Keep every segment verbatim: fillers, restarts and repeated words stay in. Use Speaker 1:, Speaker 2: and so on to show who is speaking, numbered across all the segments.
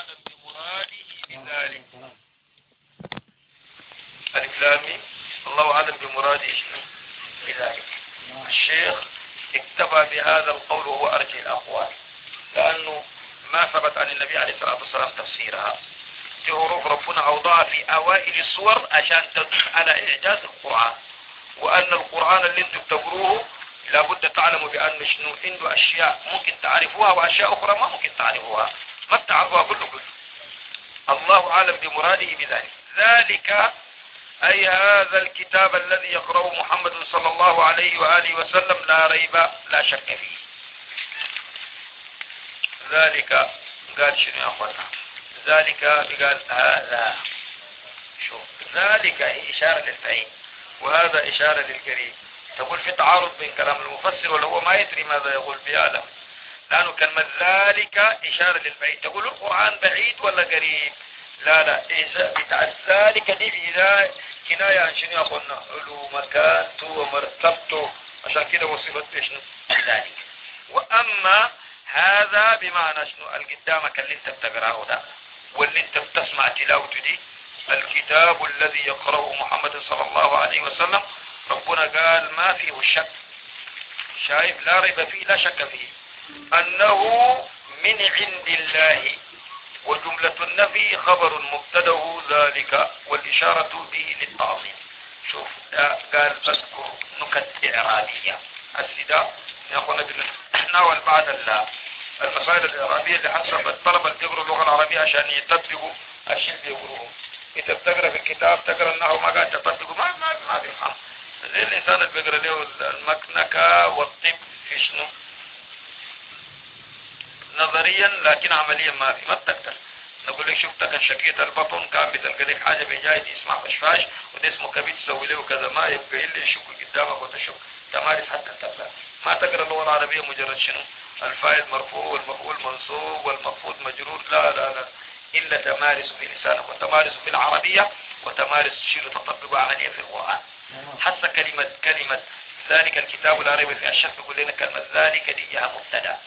Speaker 1: أعلم بمراده بذلك. الإسلامي الله أعلم بمراده بذلك. الشيخ اكتفى بهذا القول وهو أرجح الأقوال، لأنه ما ثبت عن النبي عليه الصلاة والسلام تفسيرها. دي حروف ربنا أوضعها في أوائل السور عشان تدل على إعجاز القرآن، وأن القرآن اللي انتم بتقروه لابد تعلموا بأن شنو عنده أشياء ممكن تعرفوها وأشياء أخرى ما ممكن تعرفوها، ما بتعرفوها كله كله. الله أعلم بمراده بذلك. ذلك أي هذا الكتاب الذي يقرأه محمد صلى الله عليه وآله وسلم لا ريب لا شك فيه. ذلك قال شنو يا أخوانا؟ ذلك قال هذا، شوف ذلك هي إشارة للفعيل وهذا إشارة للقريب. تقول في تعارض بين كلام المفسر ولا هو ما يدري ماذا يقول بيعلم، لأنه كلمة ذلك إشارة للبعيد. تقول القرآن بعيد ولا قريب؟ لا لا، بتاع ذلك دي بإذا كناية عن شنو أخونا علو مكانته ومرتبته، عشان كده وصفت شنو ذلك. وأما هذا بمعنى شنو القدامك اللي انت بتقرأه ده واللي انت بتسمع تلاوته دي، الكتاب الذي يقرأه محمد صلى الله عليه وسلم ربنا قال ما فيه الشك، شايف لا ريب فيه لا شك فيه، أنه من عند الله. وجملة النفي خبر مبتدأ ذلك والإشارة به للتعظيم. شوف قال اذكر نكت إعرابية السداء يقول نحن بعد المسائل الإعرابية اللي حسب الطلبة اللي يقروا اللغة العربية عشان يتطبقوا الشيء اللي يقولوه. إذا بتقرأ في الكتاب تقرأ النحو ما قاعد تطبقوا ما ما ما بيفهم. زي الإنسان اللي بيقرأ له المكنكة والطب في شنو نظريا لكن عمليا ما في، ما بتقدر. نقول لك شفتك ان شكيت البطن كان بتلقى لك حاجه بجاي اسمها فشفاش وده اسمه كبد تسوي له كذا، ما يبقى الا يشك قدامك وتشك تمارس حتى تقرا. ما تقرا اللغه العربيه مجرد شنو الفاعل مرفوع والمفعول منصوب والمفعول مجرور، لا لا لا، الا تمارس في لسانك وتمارس في العربيه وتمارس شنو تطبق عمليه في القران. حتى كلمه كلمه ذلك الكتاب لا ريب فيه الشك يقول لنا كلمه ذلك دي جاء مبتدا،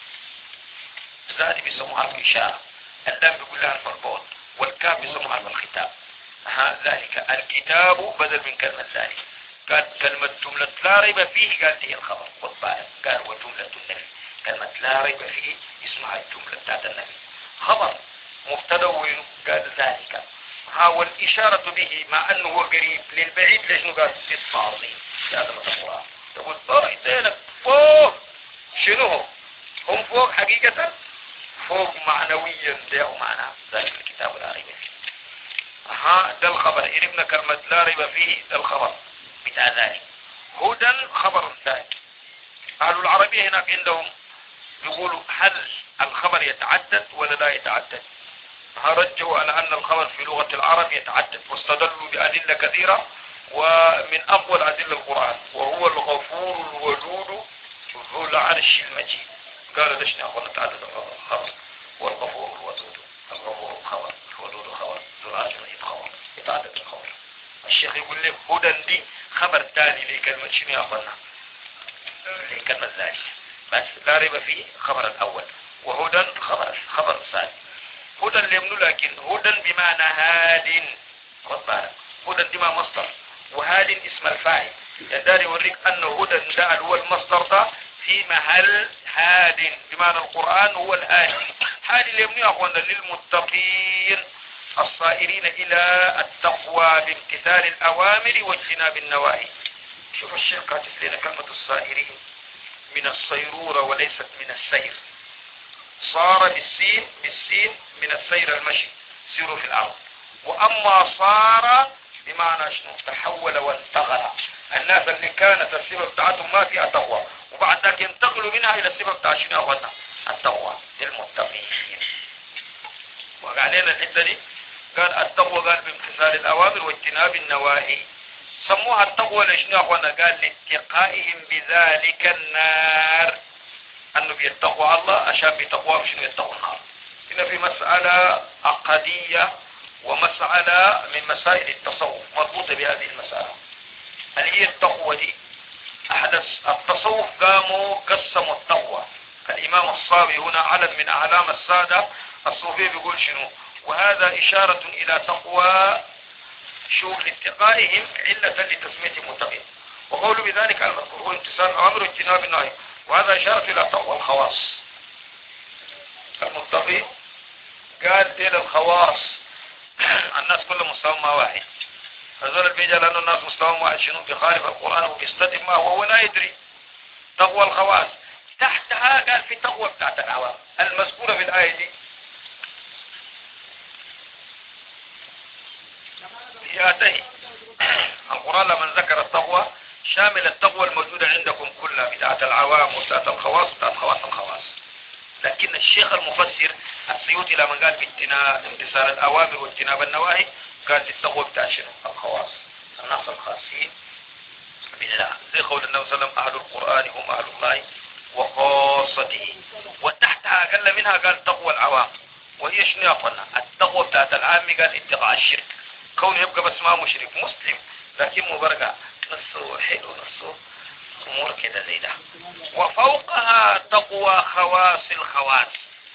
Speaker 1: ذلك بيسموها حرف الإشارة، اللام بيقول لها حرف البعد والكاف بيسموها حرف الختام. ها ذلك الكتاب بدل من كلمة ذلك. قال كلمة جملة لا ريب فيه قالت هي الخبر، خد بالك قال وجملة النفي. كلمة لا ريب فيه اسمها الجملة بتاعت النفي، خبر مبتدا قال ذلك. ها والإشارة به مع أنه هو قريب للبعيد ليش قال في التعظيم. هذا مثلا تقول طيب فوق شنو هم فوق حقيقة فوق معنويا ده معنى ذلك الكتاب لا ريب فيه. ها ده الخبر عرفنا كلمة لا ريب فيه ده الخبر بتاع ذلك. هدى خبر ثاني. أهل العربية هناك عندهم يقولوا هل الخبر يتعدد ولا لا يتعدد؟ رجوا على أن الخبر في لغة العرب يتعدد واستدلوا بأدلة كثيرة، ومن أقوى الأدلة القرآن وهو الغفور الودود ذو العرش المجيد. قال ليش نأخذ تعدد الخبر والغفور الودود، الغفور خبر الودود خبر ذو العرش المجيد خبر يتعدد الخبر. الشيخ يقول لك هدى دي خبر ثاني لكلمة شنو يا أخوانا لكلمة ذلك، بس لا ريب فيه خبر الأول وهدى خبر خبر الثاني. هدى اللي يمنو لكن هدى بمعنى هاد، خد بالك هدى دي ما مصدر وهاد اسم الفاعل، يقدر يوريك أنه هدى ده هو المصدر ده في محل هاد بمعنى القرآن هو الهادي. هادي اللي يمنو يا أخوانا للمتقين الصائرين إلى التقوى بامتثال الأوامر واجتناب النواهي. شوف الشيخ كاتب لنا كلمة الصائرين من الصيرورة وليست من السير. صار بالسين بالسين من السير المشي سيروا في الأرض، وأما صار بمعنى شنو تحول وانتقل. الناس اللي كانت السبب بتاعتهم ما فيها تقوى وبعد ذلك ينتقلوا منها إلى السبب بتاع شنو أخوانا التقوى للمتقين. وقال لنا الحتة دي قال التقوى قال بامتثال الأوامر واجتناب النواهي. سموها التقوى لشنو أخوانا قال لاتقائهم بذلك النار، أنه بيتقوى الله عشان بيتقوى بشنو يتقوى النار. هنا في مسألة عقدية ومسألة من مسائل التصوف مربوطة بهذه المسألة. هل هي التقوى دي أحدث التصوف قاموا قسموا التقوى. الإمام الصاوي هنا علم من أعلام السادة الصوفي بيقول شنو؟ وهذا إشارة إلى تقوى شو لاتقائهم علة لتسمية متقين، وقول بذلك على المذكور هو امتثال الأوامر واجتناب النهي، وهذا إشارة إلى تقوى الخواص. المتقي قال ديل الخواص الناس كلهم مستواهم واحد، هذول البيجا لأنه الناس مستواهم واحد شنو بخالف القرآن وبيستدم ما هو لا يدري. تقوى الخواص تحتها قال في تقوى بتاعت العوام المذكورة في الآية دي ياتي القرآن لما ذكر التقوى شامل التقوى الموجودة عندكم كلها بتاعت العوام وبتاعت الخواص وبتاعت خواص الخواص. لكن الشيخ المفسر السيوطي لما قال بامتثال امتثال الأوامر واجتناب النواهي قال التقوى بتاع شنو الخواص الناس الخاصين بالله، زي قول النبي صلى الله عليه وسلم أهل القرآن هم أهل الله وخاصته. وتحتها أقل منها قال تقوى العوام، وهي شنو يا أخوانا؟ التقوى بتاعت العام قال اتقاء الشرك، كون يبقى بس ما مشرك مسلم لكن مبرقع نصه حلو نصه امور كده زي ده. وفوقها تقوى خواص الخواص،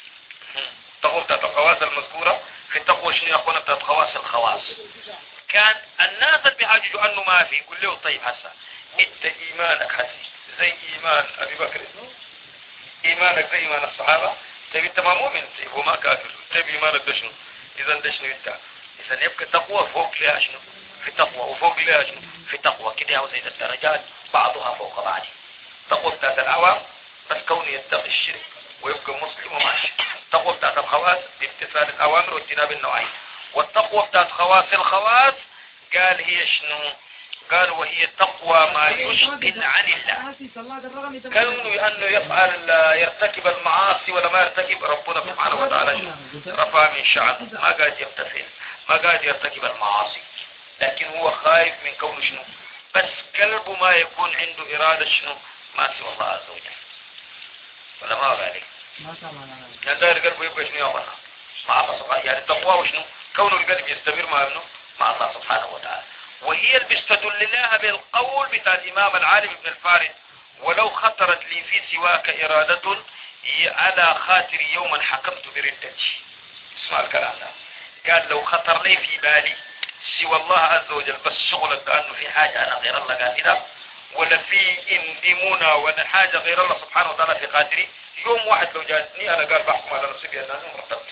Speaker 1: تقوى بتاعت الخواص المذكورة في تقوى شنو يا اخوانا بتاعت خواص الخواص. كان الناس اللي بيحاججوا انه ما في يقول له طيب هسه انت ايمانك هسي زي ايمان ابي بكر، ايمانك زي ايمان الصحابة، طيب انت ما مؤمن طيب وما كافر، طيب ايمانك ده شنو؟ اذا ده شنو انت؟ إذا يبقى تقوى فوق لها شنو؟ في تقوى وفوق لها شنو؟ في تقوى كده أو زي الدرجات بعضها فوق بعض. تقوى بتاعت العوام بس كونه يتقي الشرك ويبقى مسلم وماشي. تقوى بتاعت الخواص بامتثال الأوامر واجتناب النواهي. والتقوى بتاعت خواص الخواص قال هي شنو؟ قال وهي تقوى ما يشغل عن الله، كونه أنه يفعل يرتكب المعاصي ولا ما يرتكب ربنا سبحانه وتعالى رفع من شعبه، ما قاعد يمتثل ما قاعد يرتكب المعاصي، لكن هو خايف من كونه شنو؟ بس قلبه ما يكون عنده إرادة شنو؟ ما سوى الله عز وجل ولا ما ذلك؟ يعني داير قلبه يبقى شنو يا الله مع الله سبحانه، يعني التقوى وشنو؟ كونه القلب يستمر مع ابنه مع الله سبحانه وتعالى. وهي اللي بيستدل لها بالقول بتاع الإمام العالم ابن الفارس ولو خطرت لي في سواك إرادة على خاطري يوما حكمت بردتي. اسمع الكلام ده، قال لو خطر لي في بالي سوى الله عز وجل بس شغلك كأنه في حاجة أنا غير الله قادرة ولا في اندمونا ولا حاجة غير الله سبحانه وتعالى في خاطري، يوم واحد لو جاتني أنا قال بحكم على نفسي بأن أنا مرتب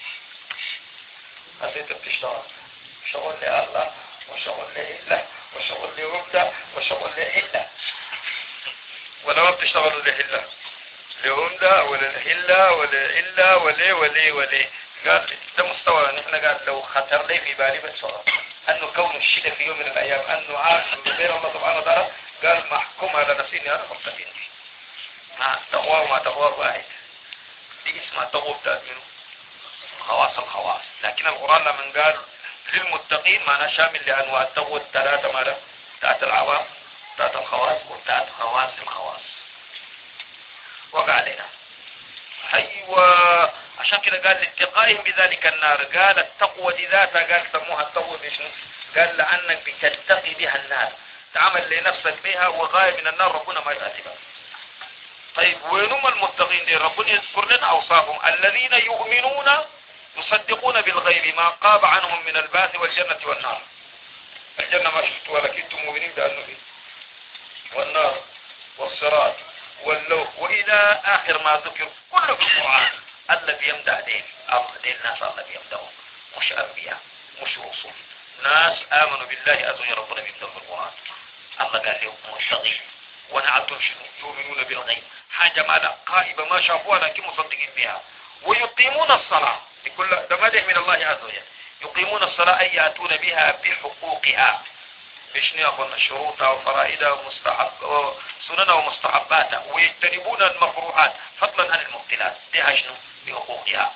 Speaker 1: هسيت بتشتغل شغل لي الله وشغل لي إله وشغل لي ربدا وشغل لي إله، ولا ما بتشتغلوا لي إله لرمدا ولا الهلا ولا إلا ولا ولا ولا. قال ده مستوى نحن قال لو خطر لي في بالي بس أنه كون الشيء في يوم من الأيام أنه عارف غير الله سبحانه وتعالى قال محكوم على نفسي أنا مرتبين ما تقوى وما تقوى واحد، دي اسمها تقوى بتاعت منه خواص الخواص. لكن القرآن لما قال للمتقين معناه شامل لأنواع التقوى الثلاثة ماذا؟ بتاعت العوام بتاعت الخواص وبتاعت خواص الخواص. وقع علينا أيوة عشان كده قال لاتقائهم بذلك النار، قال التقوى دي ذاتها قال سموها التقوى بشنو؟ قال لأنك بتتقي بها النار تعمل لنفسك بها وغاية من النار ربنا ما يتأتبها. طيب وينهم المتقين دي؟ ربنا يذكر لنا أوصافهم الذين يؤمنون يصدقون بالغيب ما قاب عنهم من الباث والجنة والنار. الجنة ما شفتوا ولكن انتم مؤمنين بأنه فيه والنار والصراط واللوح وإلى آخر ما ذكر كله في القرآن. الله بيمدح دين الله دين الناس الله بيمدحهم مش أنبياء مش رسول، ناس آمنوا بالله عز وجل ربنا بيمدحهم في القرآن. الله قال لهم متقين ونعتم شنو يؤمنون بالغيب حاجة ما لا قائبة ما شافوها لكن مصدقين بها ويقيمون الصلاة لكل ده مدح من الله عز وجل. يقيمون الصلاة أي يأتون بها بحقوقها بشنو يأخذون شروطها وفرائدها ومستحب سننها ومستحباتها ويجتنبون المكروهات فضلا عن المبتلات دي شنو بحقوقها.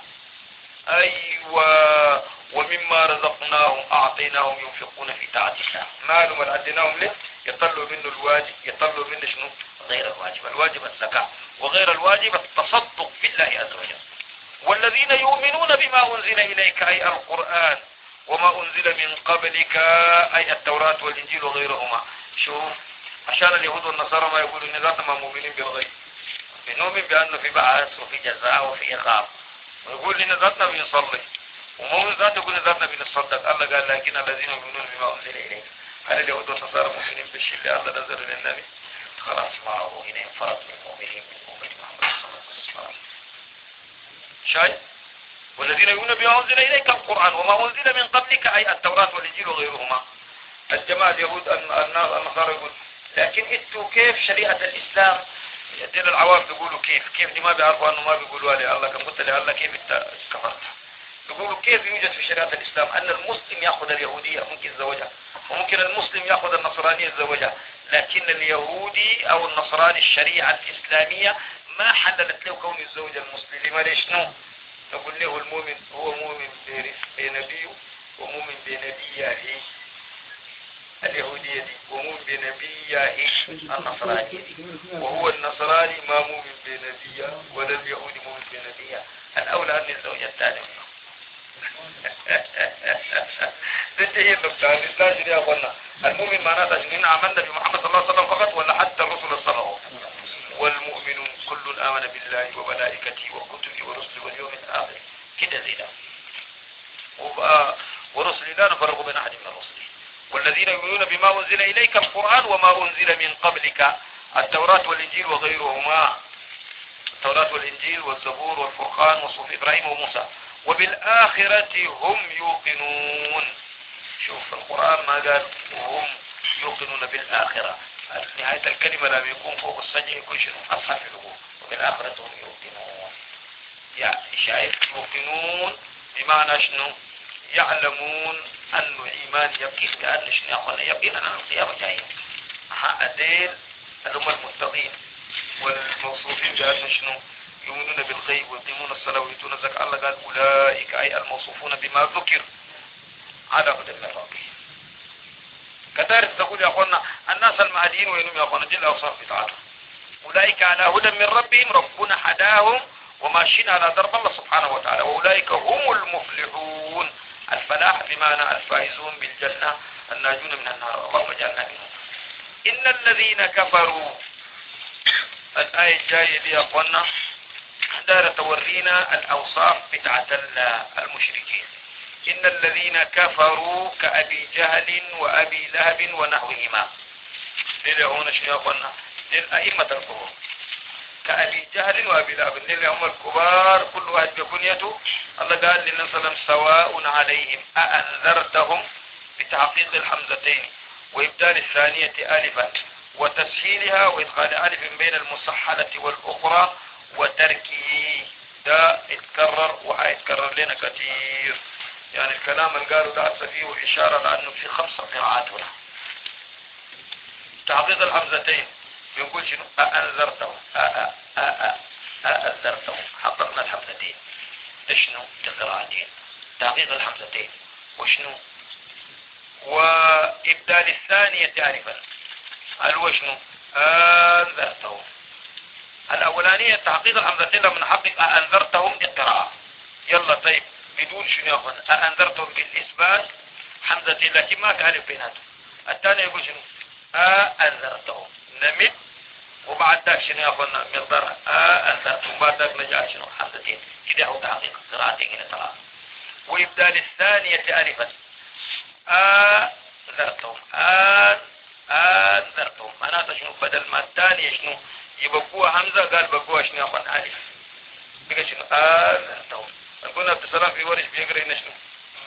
Speaker 1: أيوة ومما رزقناهم أعطيناهم ينفقون في طاعة الله مالهم أديناهم له يطلوا منه الواجب يطلوا منه شنو غير الواجب. الواجب الزكاة وغير الواجب التصدق بالله عز وجل. والذين يؤمنون بما أنزل إليك أي القرآن وما أنزل من قبلك أي التوراة والإنجيل وغيرهما. شوف عشان اليهود والنصارى ما يقولوا إن ذاتنا مؤمنين بالغيب، نؤمن بأنه في بعث وفي جزاء وفي عقاب ويقول لنا ذاتنا بنصلي، ومؤمن ذاته يقول ذاتنا بنصدق. الله قال لكن الذين يؤمنون بما أنزل إليك. هل اليهود والنصارى مؤمنين بالشيء اللي الله نزل للنبي؟ خلاص معه هنا فرق من المؤمنين من مؤمن محمد صلى الله عليه وسلم. شايف؟ والذين يؤمنون بما أنزل إليك القرآن وما أنزل من قبلك أي التوراة والإنجيل وغيرهما. الجماعة اليهود النصارى يقول لكن انتوا كيف شريعة الإسلام؟ يدين العوام بيقولوا كيف كيف دي ما بيعرفوا أنه ما بيقولوا عليه الله. كم قلت لله كيف انت كفرت؟ يقولوا كيف يوجد في شريعة الإسلام أن المسلم يأخذ اليهودية ممكن زوجها، وممكن المسلم يأخذ النصرانية زوجها، لكن اليهودي أو النصراني الشريعة الإسلامية ما حللت له كون الزوج المسلم. لما ليش نو؟ نقول له المؤمن هو مؤمن بنبيه ومؤمن بنبيه اليهودية دي، ومؤمن بنبيه النصرانية دي، وهو النصراني ما مؤمن بنبيه ولا اليهودي مؤمن بنبيه. الأولى أن الزوجة الثانية تنتهي النقطة. الإسلام شنو يا أخوانا؟ المؤمن معناته شنو؟ إن آمنا بمحمد صلى الله عليه وسلم فقط ولا حتى الرسل الصالحون؟ والمؤمنون كل آمن بالله وملائكته وكتبه ورسله واليوم الآخر كده زي ده. ورسل لا نفرق بين أحد من الرسل. والذين يؤمنون بما أنزل إليك القرآن وما أنزل من قبلك التوراة والإنجيل وغيرهما. التوراة والإنجيل والزبور والفرقان وصحف إبراهيم وموسى وبالآخرة هم يوقنون. شوف القرآن ما قال وهم يوقنون بالآخرة، نهاية الكلمة لما يكون فوق السجن يكون شنو؟ أصحاب الوقوف. وبالآخرة هم يوقنون. يعني شايف يوقنون بمعنى شنو؟ يعلمون أنه إيمان يقين كأن شنو يقول يقين أن القيامة جاية. هذين هم المتقين والموصوفين بأن شنو؟ يؤمنون بالغيب ويقيمون الصلاة ويؤتون الزكاة. الله قال أولئك أي الموصوفون بما ذكر على هدى من ربهم. كذلك تقول يا أخوانا الناس المهديين وينهم يا أخوانا جل أوصاف بتاعتهم. أولئك على هدى من ربهم ربنا حداهم وماشيين على درب الله سبحانه وتعالى وأولئك هم المفلحون. الفلاح بمعنى الفائزون بالجنة الناجون من النار. اللهم اجعلنا منهم. إن الذين كفروا الآية الجاية دي يا أخوانا دار تورينا الأوصاف بتاعت المشركين. إن الذين كفروا كأبي جهل وأبي لهب ونحوهما. دي هون شنو يا أخوانا؟ دي الأئمة الكبار كأبي جهل وأبي لهب، دي هم الكبار كل واحد بكنيته. الله قال للنبي صلى الله عليه وسلم سواء عليهم أأنذرتهم بتحقيق الحمزتين وإبدال الثانية ألفا وتسهيلها وإدخال ألف بين المصحلة والأخرى وتركه. ده اتكرر وهيتكرر لنا كثير. يعني الكلام اللي قالوا ده فيه إشارة لأنه في خمس قراءات هنا. تحقيق الحمزتين بيقول شنو؟ أأنذرتهم أأ أأ أأنذرتهم حققنا الحمزتين. شنو؟ القراءتين تحقيق الحمزتين وشنو؟ وإبدال الثانية تعرفا هل هو شنو؟ أنذرتهم. الأولانية تحقيق الحمزتين لما نحقق أأنذرتهم القراءة. يلا طيب بدون شنو يا أخوان؟ أأنذرتهم بالإثبات حمزتين لكن ما في ألف بيناتهم. الثانية يقول شنو؟ أأنذرتهم نمت وبعد ذاك شنو يا أخوان؟ مقدار أأنذرتهم وبعد ذاك نجعل شنو؟ حمزتين. كده هو تحقيق قراءتين هنا ثلاثة. وإبدال الثانية ألفا أنذرتهم أن أنذرتهم معناته شنو؟ بدل ما الثانية شنو يبقوها همزة قال بقوها شنو يا أخوان؟ ألف. بقى شنو؟ أنذرتهم. نقول عبد السلام في ورش بيقرأ هنا شنو؟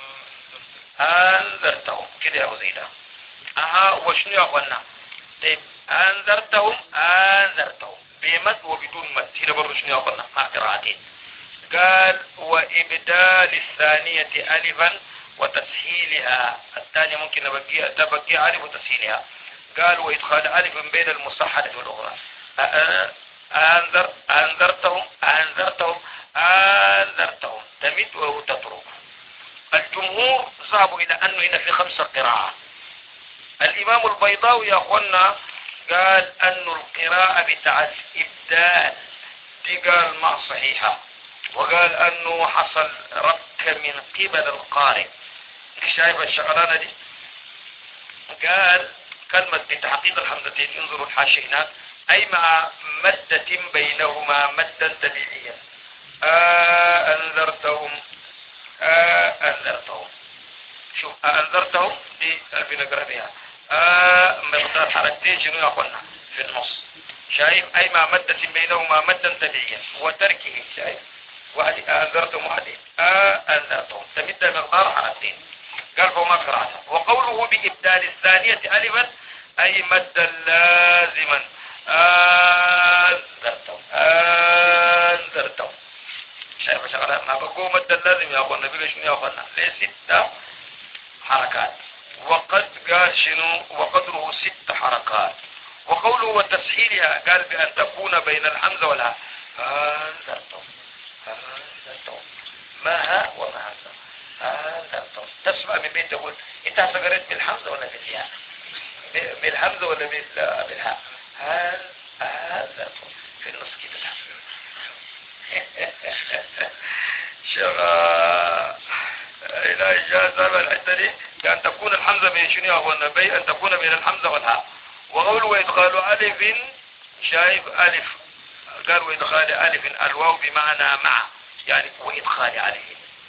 Speaker 1: أنذرتهم كده يا أبو زيدا. أها وشنو يا أخوانا؟ طيب أنذرتهم أنذرتهم بمد وبدون مد. هنا برضو شنو يا أخوانا؟ مع قراءتين. قال وإبدال الثانية ألفا وتسهيلها. الثانية ممكن نبقي تبقي ألف وتسهيلها. قال وإدخال ألف بين المصحلة والأخرى. أنذر أنذرتهم أنذرتهم أنذرتهم تمد وتترك. الجمهور ذهبوا إلى أنه هنا في خمسة قراءات. الإمام البيضاوي يا أخوانا قال أن القراءة بتاع الإبدال دي قال ما صحيحة، وقال أنه حصل رك من قبل القارئ. شايف الشغلانة دي؟ قال كلمة بتحقيق الحمزتين انظروا الحاشية هناك أي مع مدة بينهما مدا طبيعيا أنذرتهم أنذرتهم. شوف أنذرتهم دي في نقرأ فيها مقدار حركتين شنو يا أخوانا في النص. شايف أي مع مدة بينهما مدا تبعيا وتركه. شايف واحد أنذرتهم واحدين أنذرتهم تمد مقدار حركتين. قال فما قرأتها. وقوله بإبدال الثانية ألفا أي مدا لازما أنذرتهم أنذرتهم. شايف شغلها ما بقوا مدا لازم يا أخوانا بيقول شنو يا أخوانا ليه ستة حركات. وقد قال شنو وقدره ست حركات. وقوله وتسهيلها قال بأن تكون بين الحمزة والهاء أنذرتهم أنذرتهم ما ها وما هذا أنذرتهم. تسمع من بين تقول انت قريت بالحمزة ولا بالياء بالحمزة ولا بالهاء أنذرتهم في النص كده. شغال إلى إجازة الحتة دي بأن تكون الحمزة بين شنو هو بي أن تكون بين الحمزة والهاء. وقول وإدخال ألف شايف ألف قال وإدخال ألف الواو بمعنى مع يعني وإدخال ألف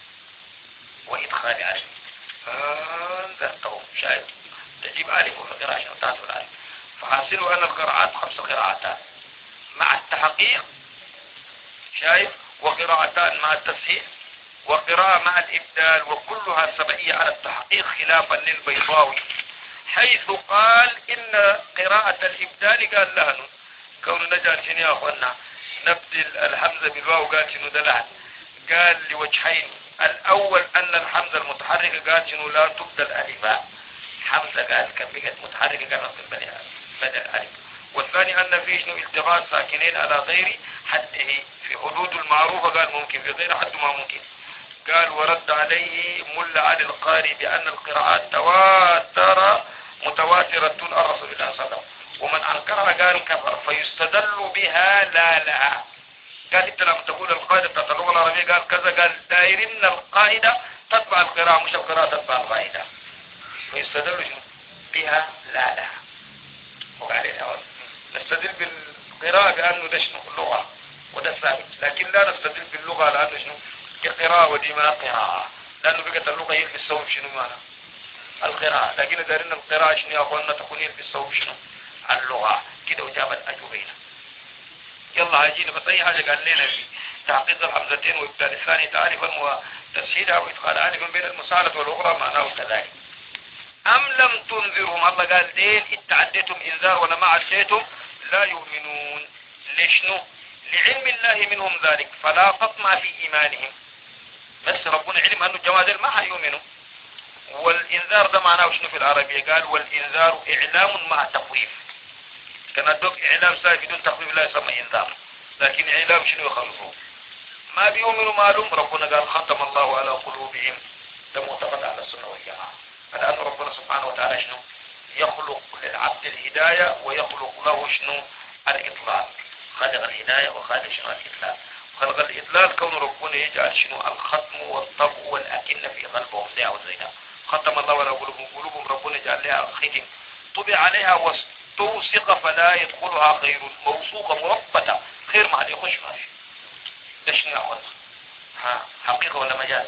Speaker 1: وإدخال ألف أنذرتهم. شايف تجيب ألف وفي قراءة شنو تحت الألف. فحاصلوا أن القراءات خمس قراءتان مع التحقيق. شايف وقراءتان مع التسهيل وقراءة مع الإبدال وكلها سبعية على التحقيق خلافا للبيضاوي حيث قال إن قراءة الإبدال قال لهن كون نجال شنو يا أخوانا نبدل الحمزة بالواو قال شنو دلهن. قال لوجهين. الأول أن الحمزة المتحركة قال شنو لا تبدل ألفا. حمزة قال كبقت متحركة قال نصل بدل ألف. والثاني أن فيه شنو التقاء ساكنين على غير حده في حدود المعروفة قال ممكن في غير حد ما ممكن. قال ورد عليه ملا علي القاري بأن القراءات تواتر متواترة عن رسول الله صلى الله عليه وسلم ومن أنكرها قال كفر فيستدل بها لا لها. قال انت لما تقول القاعدة بتاعت اللغة العربية قال كذا قال دايرين القاعدة تتبع القراءة مش القراءة تتبع القاعدة فيستدل بها لا لها. وقال نستدل بالقراءة بأنه ده شنو اللغة وده ثابت لكن لا نستدل باللغة لأنه شنو كقراءة ودي ما قراءة لأنه بقت اللغة يلبس الثوب شنو معنى القراءة. لكن دارين القراءة شنو يا أخوانا تكون يلبس الثوب شنو اللغة كده وجابت أجوبين. يلا هاجينا بس أي حاجة قال لنا في تحقيق الحمزتين وإبدال الثاني تعريفا وتسهيلها وإدخال ألف بين المساعدة والأخرى معناه كذلك. أم لم تنذرهم الله قال دين اتعديتم إنذار ولا ما عديتم لا يؤمنون. ليشنو لعلم الله منهم ذلك فلا تطمع في إيمانهم. بس ربنا علم أنه الجماعة ما حيؤمنوا. والإنذار ده معناه شنو في العربية قال والإنذار إعلام مع تخويف. كان الدوك إعلام ساي بدون تخويف لا يسمى إنذار لكن إعلام شنو يخلصوه ما بيؤمنوا معلوم. ربنا قال ختم الله على قلوبهم ده معتقد على السنة والجماعة. لأن ربنا سبحانه وتعالى شنو يخلق للعبد الهداية ويخلق له شنو الإطلاق. خلق الهداية وخلق شنو الإطلاق. خلق الإطلاق كون ربنا يجعل شنو الختم والطبع والأكنة في قلبهم زي أو زي ده. ختم الله على قلوبهم قلوبهم ربنا يجعل لها ختم طبع عليها واستوثق فلا يدخلها خير موثوقة مربطة خير ما عليه خش ماشي. ده شنو يا أخوان ها حقيقة ولا مجاز؟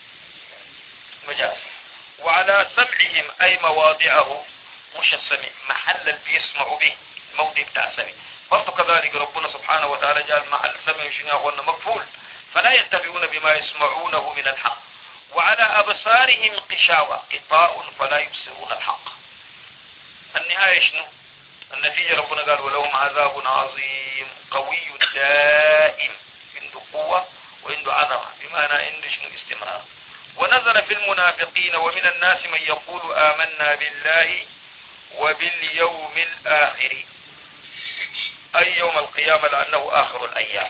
Speaker 1: مجاز. وعلى سمعهم أي مواضعه مش السمع محل اللي بيسمعوا به الموضع بتاع السمع. برضو كذلك ربنا سبحانه وتعالى جعل محل السمع شنو يا أخوانا مقفول فلا يتبعون بما يسمعونه من الحق. وعلى أبصارهم قشاوة غطاء فلا يبصرون الحق. النهاية شنو النتيجة ربنا قال ولهم عذاب عظيم قوي دائم عنده قوة وعنده عظمة بمعنى عنده شنو استمرار. ونزل في المنافقين ومن الناس من يقول آمنا بالله وباليوم الآخر أي يوم القيامة لأنه آخر الأيام.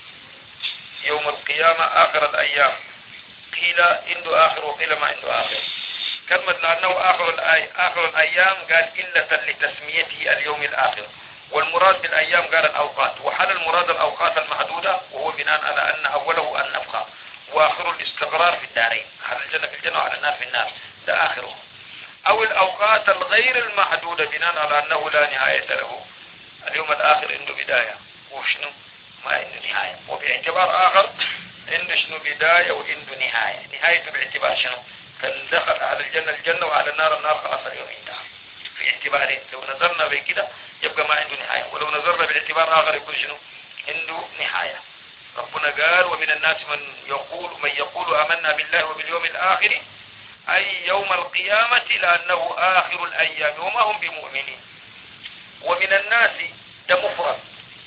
Speaker 1: يوم القيامة آخر الأيام قيل عنده آخر وقيل ما عنده آخر. كلمة لأنه آخر, الأي... آخر الأيام قال إلة لتسميته اليوم الآخر. والمراد بالأيام قال الأوقات وحل المراد الأوقات المحدودة وهو بناء على أن أوله النفخة وآخر الاستقرار في الدارين على الجنة في الجنة وعلى النار في النار ده آخره. أو الأوقات الغير المحدودة بناء على أنه لا نهاية له. اليوم الآخر عنده بداية وشنو ما عنده نهاية. وباعتبار آخر عنده شنو بداية وعنده نهاية. نهايته باعتبار شنو؟ كان دخل أهل الجنة الجنة وأهل النار النار، خلاص اليوم انتهى. في اعتبارين، لو نظرنا بكده يبقى ما عنده نهاية، ولو نظرنا باعتبار آخر يكون شنو؟ عنده نهاية. ربنا قال ومن الناس من يقول من يقول آمنا بالله وباليوم الآخر أي يوم القيامة لأنه آخر الأيام وما هم بمؤمنين. ومن الناس ده مفرد،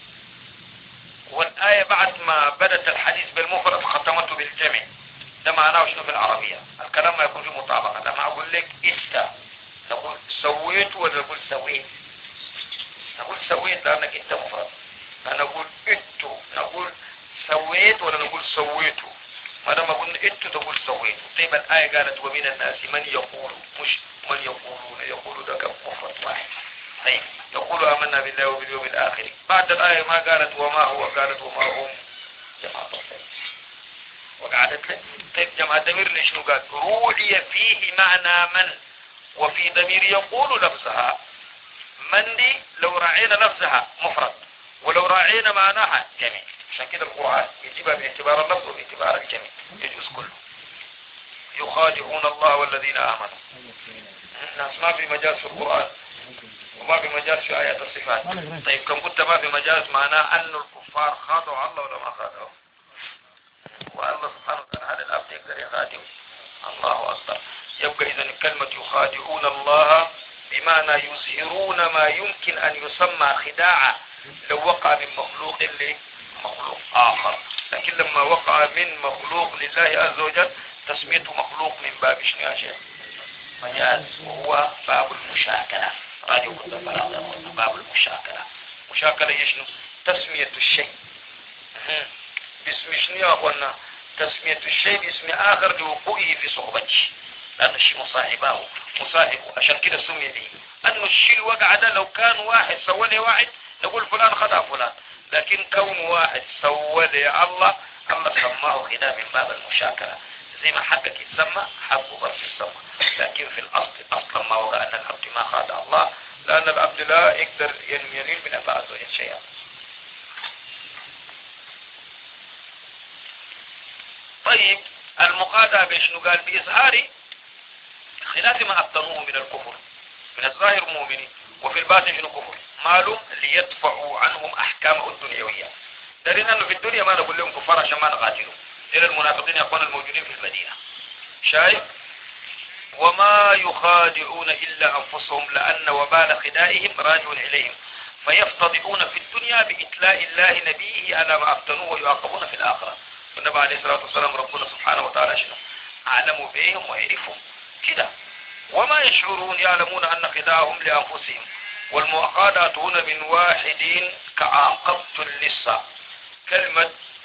Speaker 1: والآية بعد ما بدت الحديث بالمفرد ختمته بالجمع. ده معناه شنو في العربية؟ الكلام ما يكون فيه مطابقة. لما أقول لك إنت تقول سويت ولا تقول سويت؟ نقول سويت لأنك أنت مفرد. أنا أقول إنتو نقول سويت ولا نقول سويتو؟ ما دام قلنا إنتو تقول سويتو. طيب الآية قالت ومن الناس من يقول، مش من يقولون. يقول ده كم مفرد واحد. طيب يقول آمنا بالله وباليوم الآخر. بعد الآية ما قالت وما هو، قالت وما هم جماعة الخير وقعدت لك. طيب جماعة ضمير ليش قال روعي فيه معنى من، وفي ضمير يقول لفظها. من دي لو راعينا لفظها مفرد، ولو راعينا معناها جمع. عشان كده القرآن يجيبها باعتبار اللفظ وباعتبار الجمع، يجوز كله. يخادعون الله والذين آمنوا. الناس ما في مجال في القرآن وما في مجال في آيات الصفات. طيب كم قلت ما في مجال معناه أن الكفار خاضعوا الله ولا ما خاضعوا؟ والله سبحانه وتعالى هذا الأب يقدر يخادع. الله أكبر. يبقى إذن كلمة يخادعون الله بمعنى يظهرون ما يمكن أن يسمى خداعا لو وقع من مخلوق لمخلوق آخر، لكن لما وقع من مخلوق لله عز وجل تسميته مخلوق من باب شنو يا شيخ؟ مجاز، وهو باب المشاكلة. راجعوا كل باب المشاكلة. مشاكلة يشنو؟ تسمية الشيء باسم شنو يا أخوانا؟ تسمية الشيء باسم آخر لوقوعه في صحبته، لأن الشيء مصاحبه مصاحبه. عشان كده سمي به. أنه الشيء الوقع ده لو كان واحد سوى لي واحد نقول فلان خدع فلان، لكن كون واحد سوى لي الله الله سماه خداع من باب المشاكلة. زي ما حقك يتسمى حقه بس يتسمى، لكن في الأصل أصلا ما هو أن العبد ما خادع الله، لأن العبد لا يقدر ينيل من الله عز وجل شيئا. طيب المقادة بشنو قال؟ بإظهار خلاف ما أبطنوه من الكفر. من الظاهر مؤمنين وفي الباطن شنو كفر معلوم، ليدفعوا عنهم أحكامه الدنيوية. دارين أنه في الدنيا ما نقول لهم كفار عشان ما نقاتلوا. إلى المنافقين يكون الموجودين في المدينة شايف. وما يخادعون إلا أنفسهم لأن وبال خدائهم راجع إليهم، فيفتضحون في الدنيا بإتلاء الله نبيه على ما أفتنوه ويعاقبون في الآخرة. والنبي عليه الصلاة والسلام ربنا سبحانه وتعالى شنو؟ أعلموا بهم ويعرفهم كده. وما يشعرون يعلمون أن خداعهم لأنفسهم. والمؤاخذات هنا من واحدين كعاقبت اللصة. كلمة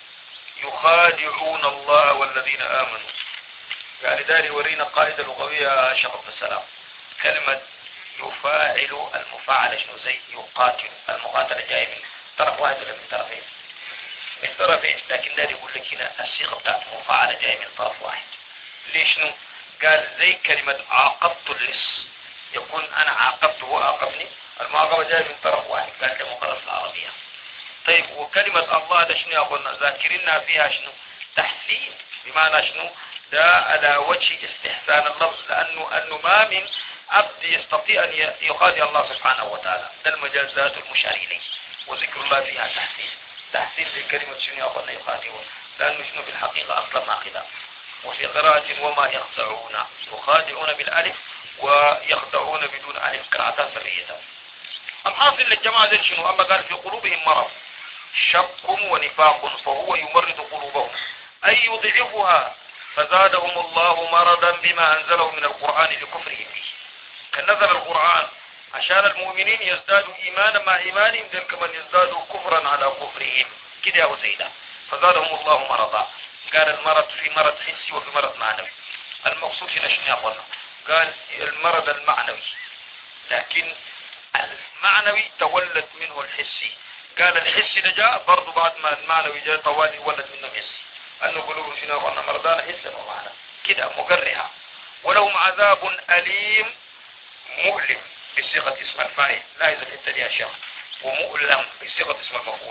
Speaker 1: يخادعون الله والذين آمنوا يعني داري ورينا قاعدة لغوية شباب السلام. كلمة يفاعل المفاعلة شنو؟ زي يقاتل. المقاتلة جاية من طرف واحد ولا من طرفين؟ من طرفين، لكن داري يقول لك هنا الصيغة بتاعت مفاعلة جاية من طرف واحد. ليش شنو؟ قال زي كلمة عاقبت اللص، يكون أنا عاقبت هو عاقبني. المعاقبة جاية من طرف واحد، قال ده مقرر في العربية. طيب وكلمة الله ده شنو يا أخوانا؟ ذاكرنا فيها شنو؟ تحسين. بمعنى شنو؟ ده على وجه استحسان اللفظ، لأنه أنه ما من عبد يستطيع أن يخادع الله سبحانه وتعالى. ده المجازات المشار إليه، وذكر الله فيها تحسين. تحسين لكلمة شنو يا أخوانا؟ يخادعون. لأنه شنو في الحقيقة أصلا ما خداع. وفي قراءة وما يخدعون، يخادعون بالألف ويخدعون بدون ألف، قراءتان سرية. الحاصل للجماعة ذي شنو؟ أما قال في قلوبهم مرض شك ونفاق فهو يمرض قلوبهم أي يضعفها، فزادهم الله مرضا بما أنزله من القرآن لكفرهم به. كان نزل القرآن عشان المؤمنين يزدادوا إيمانا مع إيمانهم، ذلك من يزدادوا كفرا على كفرهم كده يا سيدة. فزادهم الله مرضا. قال المرض في مرض حسي وفي مرض معنوي. المقصود هنا شنو يا أخوانا؟ قال المرض المعنوي، لكن المعنوي تولد منه الحسي. قال الحسي ده جاء برضو بعد ما المعنوي جاء طوالي ولد منه حسي. أنه قلوب شنو يا أخوانا؟ مرضان حسا ومعنى كده مقرحة. ولهم عذاب أليم مؤلم بصيغة اسم الفاعل، لا إذا الحتة دي يا شيخ، ومؤلم بصيغة اسم المفعول.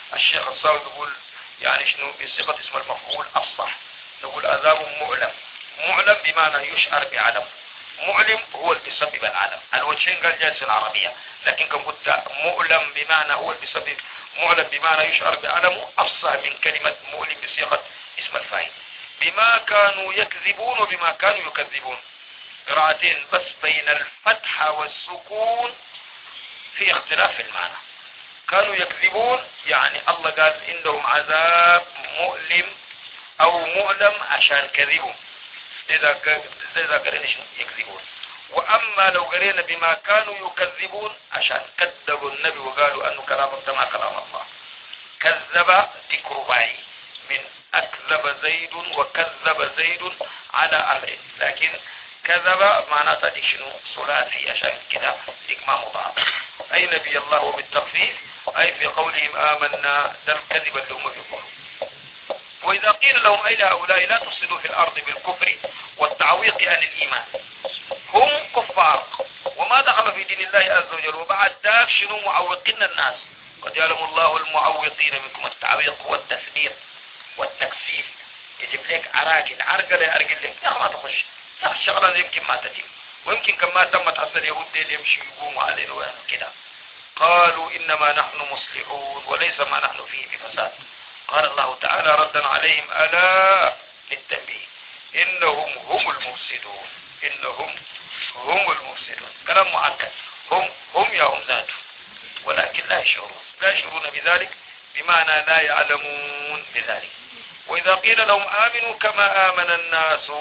Speaker 1: الشيخ الصاوي بيقول يعني شنو بصيغة اسم المفعول أفصح، نقول عذاب مؤلم. مؤلم بمعنى يشعر بعلم، معلم هو اللي بيسبب العلم. الوجهين قال جالس العربية، لكن كم قلت مؤلم بمعنى هو اللي بيسبب، معلم بمعنى يشعر بعلمه، أفصح من كلمة مؤلم بصيغة اسم الفاعل. بما كانوا يكذبون وبما كانوا يكذبون، قراءتين بس بين الفتحة والسكون في اختلاف في المعنى. كانوا يكذبون يعني الله قال إنهم عذاب مؤلم أو مؤلم عشان كذبوا، إذا إذا قرينا شنو يكذبون. وأما لو قرينا بما كانوا يكذبون عشان كذبوا النبي وقالوا أنه كلام ما كلام الله. كذب ذكر باعي من أكذب زيد وكذب زيد على أمره، لكن كذب معناتها دي شنو ثلاثي عشان كده ديك ما مضاعف. أي نبي الله بالتخفيف، أي في قولهم آمنا ده الكذب اللي هم في قولهم. وإذا قيل لهم أي هؤلاء لا تفسدوا في الأرض بالكفر والتعويق عن الإيمان، هم كفار وما دخل في دين الله عز وجل، وبعد ذاك شنو معوقين الناس. قد يعلم الله المعوقين منكم، التعويق هو التثبيت والتكسيف، يجيب لك عراقل عرقل يعرقل لك يا ما تخش يا الشغلة يمكن ما تتم، ويمكن كما تمت حتى اليهود ديل يمشي يقوموا علينا كده. قالوا إنما نحن مصلحون وليس ما نحن فيه بفساد. قال الله تعالى ردا عليهم ألا للتنبيه إنهم هم المفسدون، إنهم هم المفسدون، كلام مؤكد، هم هم يا هم ذاته، ولكن لا يشعرون، لا يشعرون بذلك بمعنى لا يعلمون بذلك. وإذا قيل لهم آمنوا كما آمن الناس،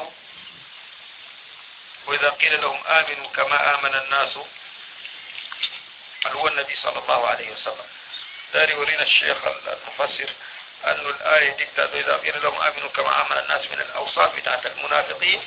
Speaker 1: وإذا قيل لهم آمنوا كما آمن الناس هو النبي صلى الله عليه وسلم. داري يورينا الشيخ المفسر أن الآية دكتة إذا قيل لهم آمنوا كما آمن الناس من الأوصاف بتاعت المنافقين.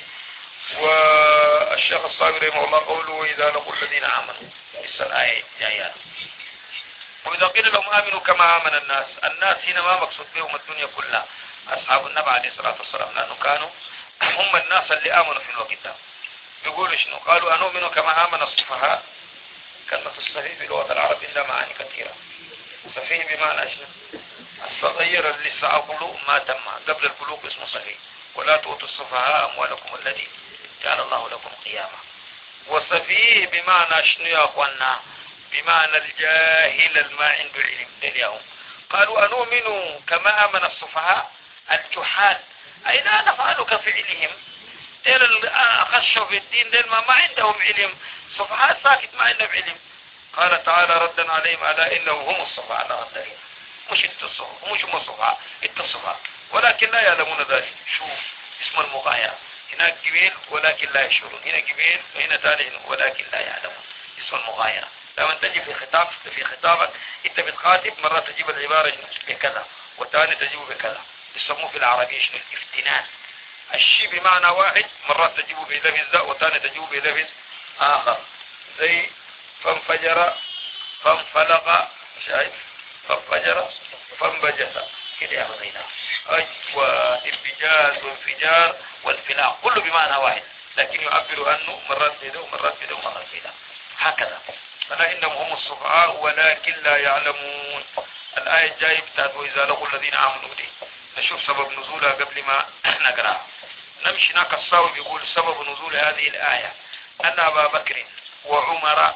Speaker 1: والشيخ الصابر رحمه الله قوله إذا لقوا الذين آمنوا، لسه الآية جاية. وإذا قيل لهم آمنوا كما آمن الناس، الناس هنا ما مقصود بهم الدنيا كلها، أصحاب النبي عليه الصلاة والسلام، لأنه كانوا هم الناس اللي آمنوا في الوقت ده. يقولوا شنو؟ قالوا أنؤمن كما آمن السفهاء. كلمة السفيه في لغة العرب لها معاني كثيرة. سفيه بمعنى شنو؟ الصغير اللي لسه عقله ما تم قبل البلوغ اسمه سفيه. ولا تؤتوا السفهاء أموالكم الذي جعل الله لكم قياما. وسفيه بمعنى شنو يا أخوانا؟ بمعنى الجاهل الما عنده العلم اليوم. قالوا أنؤمن كما آمن السفهاء الجحال، أي لا نفعل كفعلهم، ديل أخشوا في الدين، ديل ما, ما عندهم علم، سفهاء ساكت ما عندهم علم. قال تعالى ردا عليهم ألا إنهم هم السفهاء، لا غدرين، مش انت السفهاء، مش هم السفهاء، انت السفهاء، ولكن لا يعلمون ذلك. شوف اسم المغايرة، هناك جبيل ولكن لا يشعرون، هنا جبيل وهنا ثاني ولكن لا يعلمون، اسم المغايرة. لما تجي في خطاب في خطابك انت بتخاطب، مرة تجيب العبارة بكذا وثاني تجيبه بكذا، يسموه في العربية شنو؟ الافتنان. الشيء بمعنى واحد مرات تجيبه بلفظ ذا وثاني تجيبه بلفظ آخر، زي فانفجر فانفلق، شايف؟ فانفجر فانبجس كده يا غزينا. أيوة، انفجاز وانفجار والفلاق كله بمعنى واحد، لكن يعبر عنه مرات بيده ومرات بيده ومرات بيده هكذا. فلا إنهم هم السفهاء ولكن لا يعلمون. الآية الجاية بتاعت وإذا لقوا الذين آمنوا دي، نشوف سبب نزولها قبل ما نقرأ. نمشي هناك الصاوي بيقول سبب نزول هذه الآية أن أبا بكر وعمر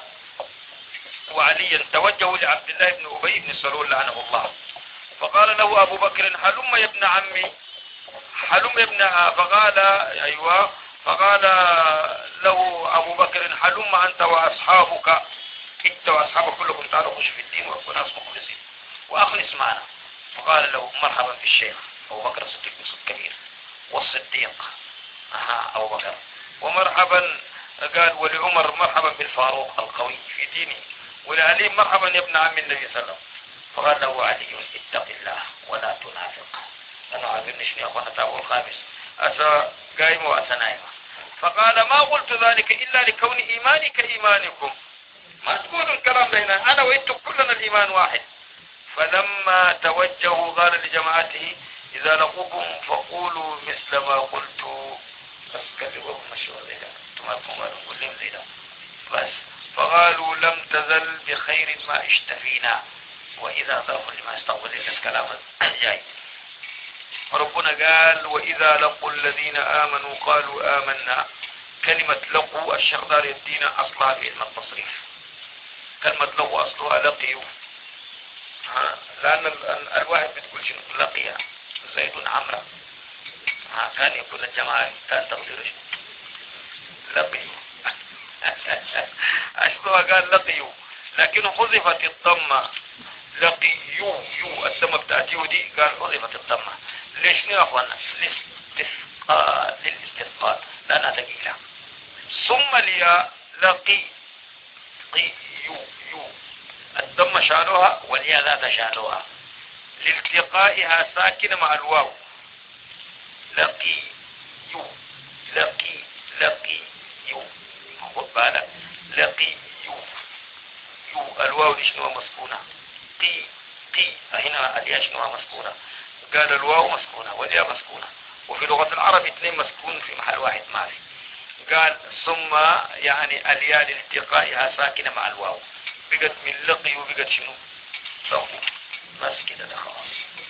Speaker 1: وعليا توجهوا لعبد الله بن أبي بن سلول لعنه الله، فقال له أبو بكر هلم يا ابن عمي، هلم يا ابن، فقال أيوة، فقال له أبو بكر هلم أنت وأصحابك، انت وأصحابك كلكم تعالوا خشوا في الدين وكونوا ناس مخلصين وأخلص معنا. فقال له مرحبا في الشيخ أبو بكر الصديق بصوت كبير، والصديق أها أبو بكر، ومرحبا قال ولعمر مرحبا بالفاروق القوي في دينه، ولعلي مرحبا يا ابن عم النبي صلى الله عليه وسلم. فقال له علي اتق الله ولا تنافق. أنا عارفين شنو يا أخوانا تابو الخامس، أسا قائم وأسا نائمة. فقال ما قلت ذلك إلا لكون إيماني كإيمانكم، ما تقولوا الكلام لنا، أنا وإنتم كلنا الإيمان واحد. فلما توجهوا قال لجماعته إذا لقوكم فقولوا مثل ما قلت، بس كذبوا مشهور زي ده، انتم قالوا كلهم زي ده بس. فقالوا لم تزل بخير ما اشتفينا، وإذا ظرف لما يستقبل الكلام الجاي. ربنا قال وإذا لقوا الذين آمنوا قالوا آمنا. كلمة لقوا الشيخ دار يدينا أصلها في علم التصريف. كلمة لقوا أصلها لقيوا، لأن الواحد بتقول شنو لقي زيد عمرو، كان يقول الجماعة كان تقديره شنو لقيوا أصلها قال لقيوا، لكن حذفت الضمة لقيوا يو الضمة بتاعت يو دي قال حذفت الضمة. ليش يا أخوانا؟ للاستثقال للاستثقال لأنها ثقيلة. ثم الياء لقي قي يو يو الضمة شالوها والياء لا تشالوها لالتقائها ساكنة مع الواو. لقي يو لقي لقي يو خد بالك لقي يو يو الواو دي شنو مسكونة قي قي هنا الياء شنو مسكونة قال الواو مسكونة والياء مسكونة وفي لغة العرب اثنين مسكون في محل واحد ما في. قال ثم يعني الياء لالتقائها ساكنة مع الواو بقت من لقي وبقت شنو صوت بس كده ده خلاص.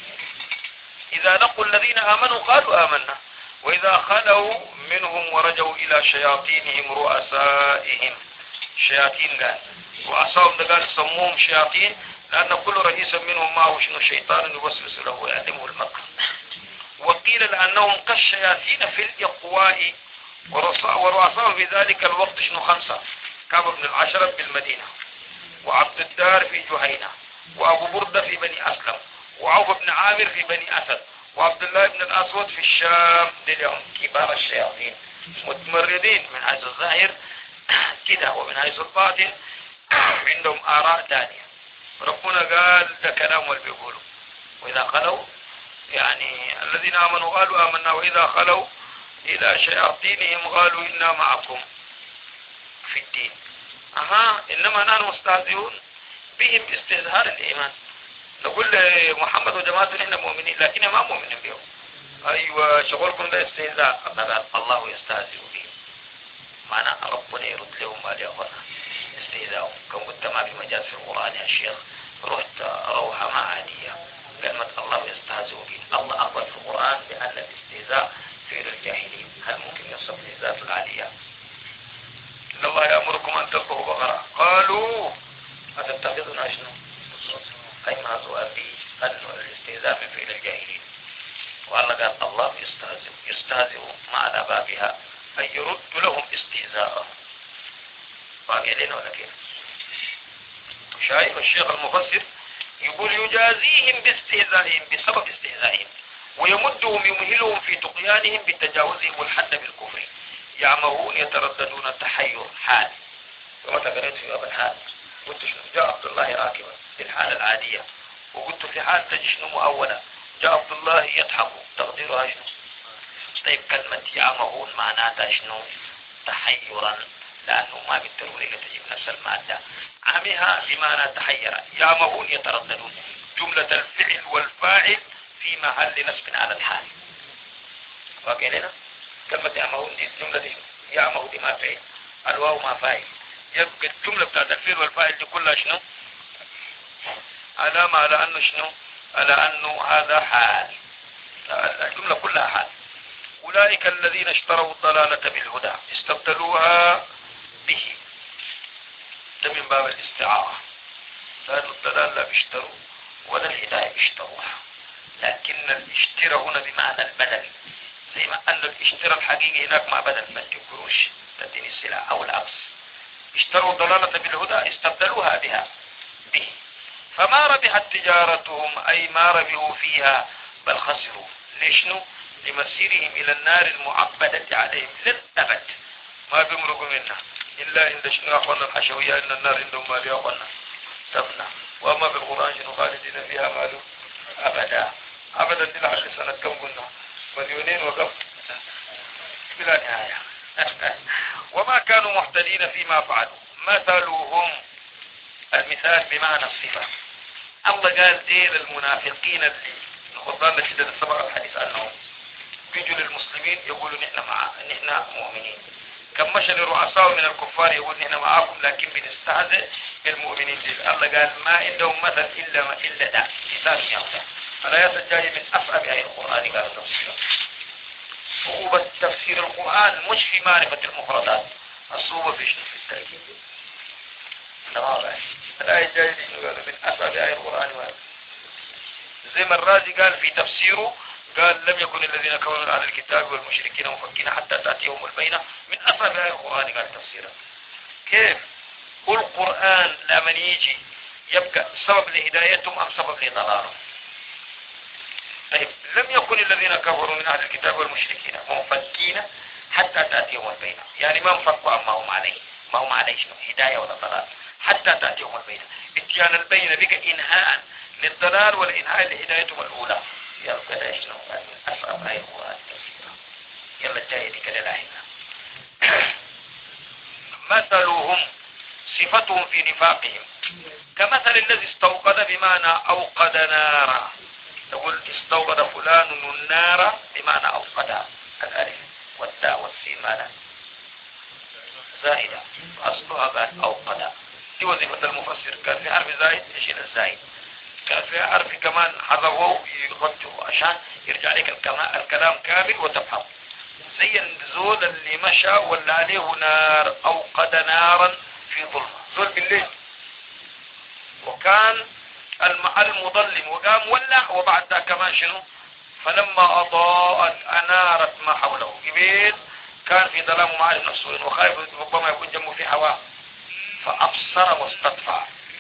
Speaker 1: إذا لقوا الذين آمنوا قالوا آمنا وإذا خلوا منهم ورجعوا إلى شياطينهم رؤسائهم. شياطين قال رؤسائهم ده قال سموهم شياطين لأن كل رئيس منهم معه شنو شيطان يوسوس له ويعلمه المكر. وقيل لأنهم كالشياطين في الإقواء ورؤسائهم في ذلك الوقت شنو خمسة كعب بن العشرة بالمدينة وعبد الدار في جهينة وأبو بردة في بني أسلم وعوف بن عامر في بني أسد وعبد الله بن الأسود في الشام. دلهم كبار الشياطين متمردين من حيث الظاهر كده ومن حيث الباطن عندهم آراء ثانية. ربنا قال ده كلام اللي بيقولوا وإذا خلوا يعني الذين آمنوا قالوا آمنا وإذا خلوا إلى شياطينهم قالوا إنا معكم في الدين. أها إنما نحن مستهزئون بهم استظهار الإيمان. نقول محمد وجماعته نحن مؤمنين لكن ما مؤمنين بهم. أيوة شغلكم ده استهزاء. الله يستهزئ بهم معنى ربنا يرد لهم ما لأخونا استهزاء. كم قلت ما في مجال في القرآن يا شيخ رحت روحة معانية كلمة الله يستهزئ بهم. الله أقول في القرآن بأن الاستهزاء فعل الجاهلين. هل ممكن يصف لذات العالية؟ إن الله يأمركم أن تذبحوا بقرة قالوا أتتخذنا شنو؟ أي ما سؤال به أن الاستهزاء من فعل الجاهلين. والله قال الله يستهزئ يستهزئ مع بابها أن يرد لهم استهزاءهم. باقي علينا ولا كيف؟ شايف الشيخ المفسر يقول يجازيهم باستهزائهم بسبب استهزائهم ويمدهم يمهلهم في طغيانهم بتجاوزهم الحد بالكفر. يعمهون يترددون التحير حال. ومتى قريت في باب الحال قلت شنو جاء عبد الله راكبا في الحالة العادية وقلت في حال تجي شنو مؤولا جاء عبد الله يضحك تقديرها شنو. طيب كلمة يعمهون معناتها شنو تحيرا لأنه ما بالضرورة تجيب نفس المادة. عمها بمعنى تحير. يعمهون يترددون جملة الفعل والفاعل في محل نصب على الحال. واقع لنا كلمة يعمهون دي الجملة دي يعمه دي ما فعل الواو ما فاعل يبقى الجملة بتاعت الفعل والفاعل دي كلها شنو علامة على أنه شنو على أنه هذا حال. الجملة كلها حال. أولئك الذين اشتروا الضلالة بالهدى استبدلوها به. ده من باب الاستعارة لأن الضلال لا بيشتروا ولا الهداية بيشتروها لكن الاشتراء هنا بمعنى البدل زي ما أن الاشتراء الحقيقي هناك مع بدل ما تقروش تديني السلع أو العكس. اشتروا الضلالة بالهدى استبدلوها بها به فما ربحت تجارتهم أي ما ربحوا فيها بل خسروا. ليشنو لمسيرهم إلى النار المعبدة عليهم للأبد ما بيمرقوا منها إلا عند شنو أخوانا الحشوية إن النار عندهم مال يا أخوانا تفنى. وأما في القرآن شنو خالدين فيها مالوا أبدا أبدا دي لحد سنة كم قلنا مليونين وكم بلا نهاية. وما كانوا محتدين فيما فعلوا مثلهم المثال بمعنى الصفة. الله قال دير المنافقين اللي الخطبان لشدة السبق الحديث عنهم بيجوا للمسلمين يقولوا نحن مع نحن مؤمنين كم مشى لرؤساء من الكفار يقول نحن معاكم لكن بنستهزئ بالمؤمنين دي. الله قال ما عندهم مثل إلا ما إلا ده مثال يوم. الآيات الجاية من أصعب آية القرآن قال تفسيرها. صعوبة تفسير القرآن مش في معرفة المفردات، الصعوبة في شنو؟ في التركيب. الآية الجاية دي قال من أصعب آية القرآن. زي ما الرازي قال في تفسيره قال لم يكن الذين كفروا من أهل الكتاب والمشركين مفكين حتى تأتيهم البينة. من أصعب آية القرآن قال تفسيرها. كيف؟ كل قرآن لما يجي يبقى سبب لهدايتهم أم سبب لضلالهم؟ طيب لم يكن الذين كفروا من أهل الكتاب والمشركين منفكين حتى تأتيهم البينة، يعني ما انفكوا أما هم عليه، ما هم عليه شنو هداية ولا ضلال حتى تأتيهم البينة. اتيان البينة بقى إنهاء للضلال والإنهاء لهدايتهم الأولى. يلا كده شنو أصعب آية القرآن تفسيرها. يلا الجاية دي كده لاحقها. مثلهم صفتهم في نفاقهم كمثل الذي استوقد بمعنى أوقد نارا. تقول استوقد فلان النار بمعنى أوقدها، الألف والتاء والسين معنى زائدة أصلها قال أوقدها. دي وظيفة المفسر. كان في حرف زائد يشيل الزائد، كان في حرف كمان حذفوه يغطيه عشان يرجع لك الكلام كامل وتفهم. زي النزول اللي مشى ولا عليه نار أوقد نارا في ظلمة، ظلم بالليل وكان المظلم وقام ولع وبعد ذا كمان شنو فلما أضاءت أنارت ما حوله. قبيل كان في ظلام ومعارف نفسه وخايف ربما يكون جنبه في هواء فأبصر واستطفى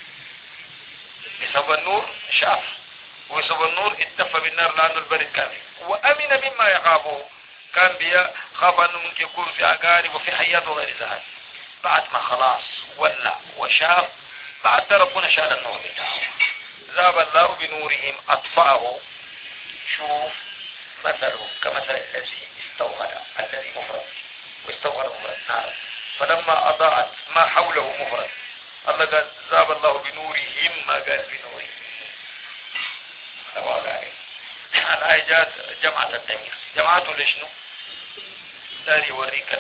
Speaker 1: بسبب النور شاف وبسبب النور اتفى بالنار لأنه البرد كان وأمن مما يخافه. كان بيا خاف أنه ممكن يكون في عقارب وفي حياته وغير ذلك. بعد ما خلاص ولع وشاف بعد ربنا شال النور بتاعه. ذهب الله بنورهم أطفأه. شوف مثله كمثل الذي استوغد، الذي مفرد واستوغد مفرد نار فلما أضاءت ما حوله مفرد. الله قال ذهب الله بنورهم ما قال بنورهم. الآية جاءت جمعة التمييز. جمعته لشنو؟ دار يوريك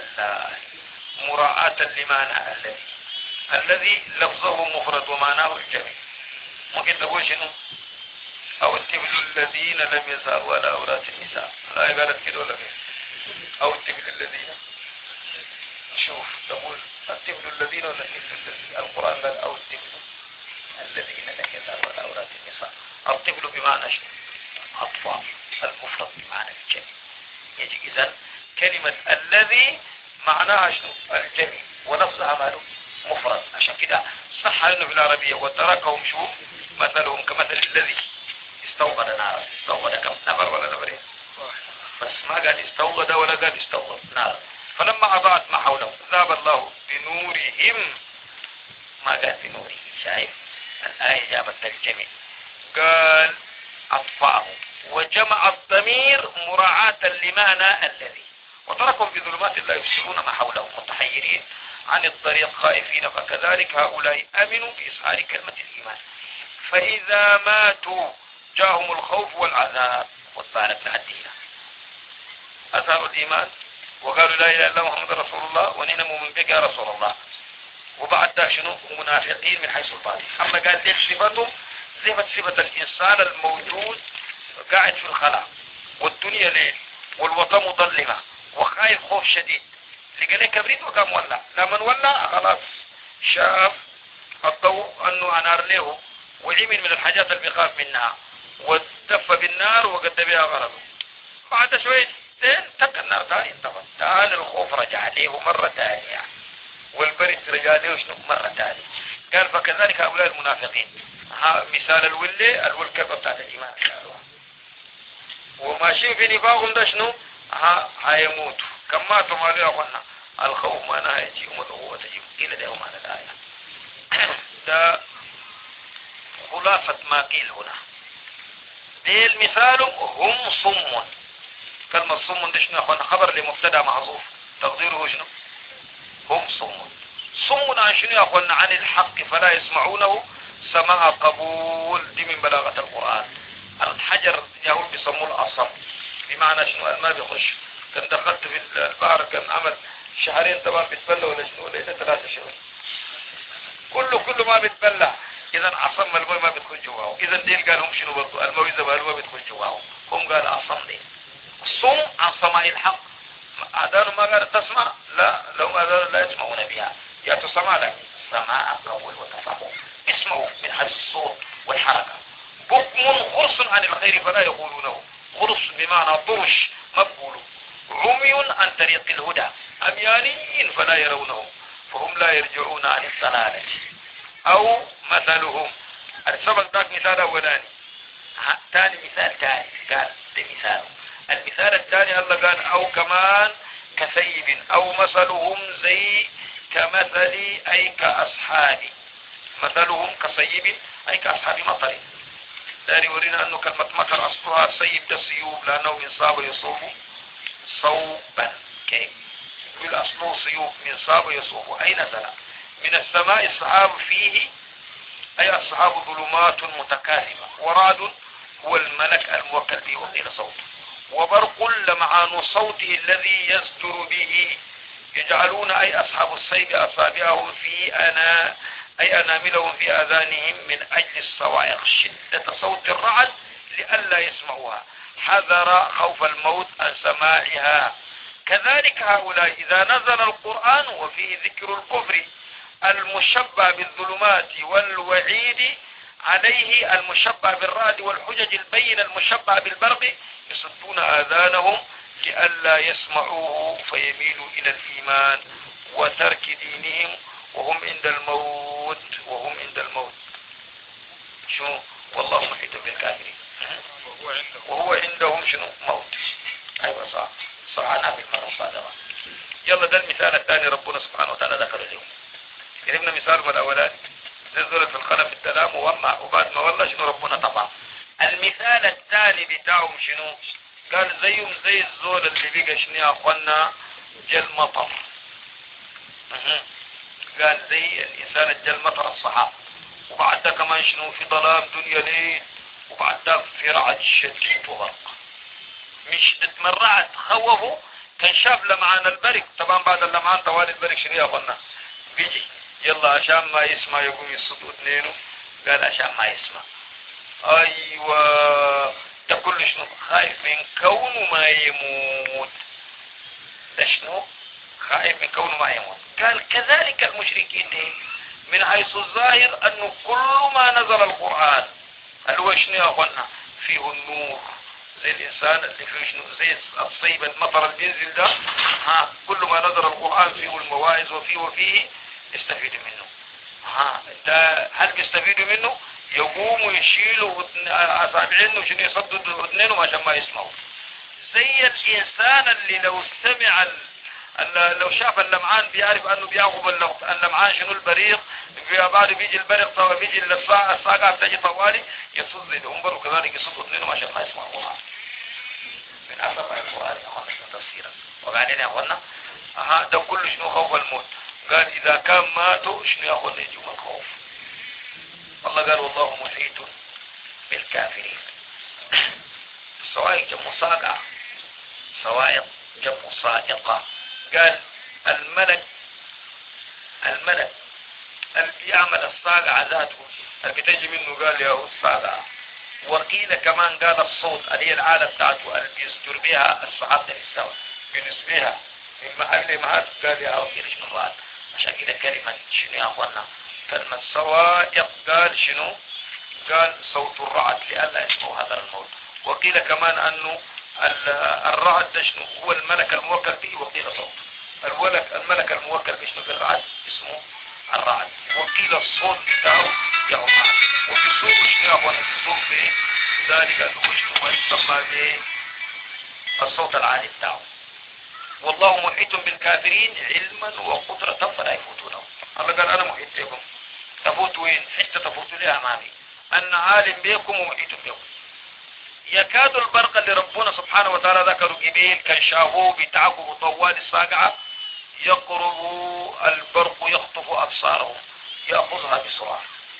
Speaker 1: مراعاة لمعنى الذي. الذي لفظه مفرد ومعناه الجميع. ممكن تقول شنو؟ أو الطفل الذين لم يظهروا على عورات النساء. الآية قالت كده ولا كده؟ أو الطفل الذين، شوف تقول الطفل الذين ولا الطفل الذين؟ القرآن قال أو الطفل الذين لم يظهروا على عورات النساء. الطفل بمعنى شنو؟ أطفال. المفرد بمعنى الجميع. يجي إذن كلمة الذي معناها شنو؟ الجميع ولفظها ماله مفرد. عشان كده صح انه في العربية وتركهم شوف مثلهم كمثل الذي استوغد نارا. استوغد كم نفر ولا نفرين؟ بس ما قال استوغد ولا قال استوغد نارا. فلما أضاءت ما حوله ذهب الله بنورهم ما قال بنوره. شايف الآية جابت الجميع قال أطفأه وجمع الضمير مراعاة لمعنى الذي وتركهم في ظلمات لا يبصرون ما حولهم متحيرين عن الطريق خائفين. فكذلك هؤلاء آمنوا بإظهار كلمة الإيمان فإذا ماتوا جاءهم الخوف والعذاب. والبارك لعدينا أظهروا الإيمان وقالوا لا إله إلا الله محمد رسول الله وننموا من بك يا رسول الله. وبعد ذلك شنو؟ منافقين من حيث الباطن. أما قال ليش صفتهم صفة صفة الإنسان الموجود قاعد في الخلاء والدنيا ليل والوطن مظلمة وخايف خوف شديد. لقى ليه كبريت وقام ولع. لما ولع خلاص شاف الضوء أنه أنار له وعمل من الحاجات اللي بيخاف منها واتفى بالنار وقد بها غرضه. بعد شوية تبقى النار ثاني انتفت. تعال الخوف رجع له مرة ثانية والبرد رجع له شنو مرة ثانية. قال فكذلك هؤلاء المنافقين. ها مثال الولي الول كيف بتاعت الإيمان خالوها وماشيين في نفاقهم ده شنو ها هيموتوا. كم ماتوا ما ليه أخوانا الخوف ما أنا هيجيهم والقوة تجيهم إلى ده معنى الآية. ده خلاصة ما قيل هنا. ده المثال هم صم. كلمة صم ده شنو أخوانا خبر لمبتدا محذوف تقديره شنو هم صم. صم عن شنو أخوانا عن الحق فلا يسمعونه سماع قبول. دي من بلاغة القرآن. الحجر يهود بيسموه الأصم بمعنى شنو ما بيخش. كان دخلت في البحر كان عمل شهرين طبعا بتبلى ولا شنو ولا ثلاثة شهور كله كله ما بتبلع. اذا عصم الماء ما بتكون جواه. اذا ديل قال هم شنو برضو الماء اذا ما بتكون جواه. هم قال عصم دي الصم عن سماع الحق. اذان ما قال تسمع لا لو اذان لا يسمعون بها يا تسمع لك سماع قول وتفهم اسمعوا من حيث الصوت والحركة. بكم خرص عن الخير فلا يقولونه. خرص بمعنى طرش مقبول. عمي عن طريق الهدى عميانيين فلا يرونه فهم لا يرجعون عن الضلالة. او مثلهم السبب ذاك مثال اولاني. ثاني مثال ثاني قال ده مثال. المثال الثاني الله قال او كمان كثيب او مثلهم زي كمثل اي كاصحاب. مثلهم كصيب اي كاصحاب مطر. دار يورينا انه كلمة مطر اصلها صيب ده سيوب لانه من صاب يصوب صوبا كيف يقول اصله سيوب من صاب يصوب اي نزل من السماء السحاب فيه اي السحاب ظلمات متكاثمة. ورعد هو الملك الموكل به وقيل صوته. وبرق لمعان صوته الذي يصدر به. يجعلون اي اصحاب الصيد اصابعهم في انا اي اناملهم في اذانهم من اجل الصواعق شدة صوت الرعد لئلا يسمعوها حذر خوف الموت عن سماعها. كذلك هؤلاء اذا نزل القرآن وفيه ذكر الكفر المشبع بالظلمات والوعيد عليه المشبع بالرعد والحجج البين المشبع بالبرق يصدون آذانهم لئلا يسمعوه فيميلوا إلى الإيمان وترك دينهم وهم عند الموت وهم عند الموت. شنو والله محيط بالكافرين وهو عندهم شنو موت. أيوة صح صح أنا بالمرة صادقة. يلا ده المثال الثاني ربنا سبحانه وتعالى ذكر اليوم. جربنا مثال من الأولاني نزلت في الخلف التلام وما وبعد ما والله شنو ربنا طبعا. المثال الثاني بتاعهم شنو قال زيهم زي الزول اللي بقى شنو يا اخوانا جل مطر. قال زي الانسان الجل مطر الصحاب. وبعد ده كمان شنو في ظلام دنيا ليل. وبعد ده في رعد شديد وغرق. من شدة من رعد خوفه كان شاف لمعان البرق. طبعا بعد اللمعان طوال البرق شنو يا اخوانا بيجي يلا عشان ما يسمع يقوم يصدوا اثنينه. قال عشان ما يسمع. ايوه ده كل شنو خايف من كونه ما يموت. ده شنو خايف من كونه ما يموت. قال كذلك المشركين دي من حيث الظاهر انه كل ما نزل القرآن هل هو شنو يا اخوانا فيه النور زي الانسان اللي فيه شنو زي الصيب المطر اللي بينزل ده. ها كل ما نزل القرآن فيه المواعظ وفيه وفيه يستفيد منه. ها ده هل بيستفيدوا منه يقوموا يشيلوا اصابعينه عشان يصدوا اذنينهم عشان ما يسمعوا. زي الانسان اللي لو سمع ال... لو شاف اللمعان بيعرف انه بيعقب اللمعان شنو البريق بعد بيجي البريق طوال بيجي الساعه الساعه بتجي طوالي يصد الانبر وكذلك يصد اذنينهم عشان ما يسمعوها. من اثر القران يا اخوانا شنو تفسيرا وبعدين يا اخوانا ها ده كله شنو خوف الموت. قال اذا كان ماتوا شنو يا اخوانا يجوا الخوف. الله قال والله محيط بالكافرين. الصواعق جمع صاقع. صواعق جمع صائقة. قال الملك الملك اللي بيعمل الصاقع ذاته اللي بتجي منه قال يا الصاقع. وقيل كمان قال الصوت اللي هي العالة بتاعته اللي بيصدر بها الصحابة للسوا بنسبها من محل لمحل قال يا وكيل شنو مرات. عشان كده كلمة شنو يا اخوانا كلمة صوائق قال شنو قال صوت الرعد لئلا يسمعوا هذا الموت. وقيل كمان انه الرعد ده شنو هو الملك الموكل به وقيل صوت الولك الملك الموكل بشنو بالرعد اسمه الرعد. وقيل الصوت بتاعه يوم وفي الصوت شنو يا اخوانا الصوت به ذلك اللي شنو يسمى به الصوت العالي بتاعه. والله محيط بالكافرين علما وقدرة فلا يفوتونه. الله قال انا محيط بكم. تفوت وين حتى تفوتوا لي امامي انا عالم بكم ومحيط بكم. يكاد البرق اللي ربنا سبحانه وتعالى ذكروا قبيل كان شافوه بيتعقبوا طوال الصاقعة يقرب البرق يخطف ابصارهم يأخذها بسرعة.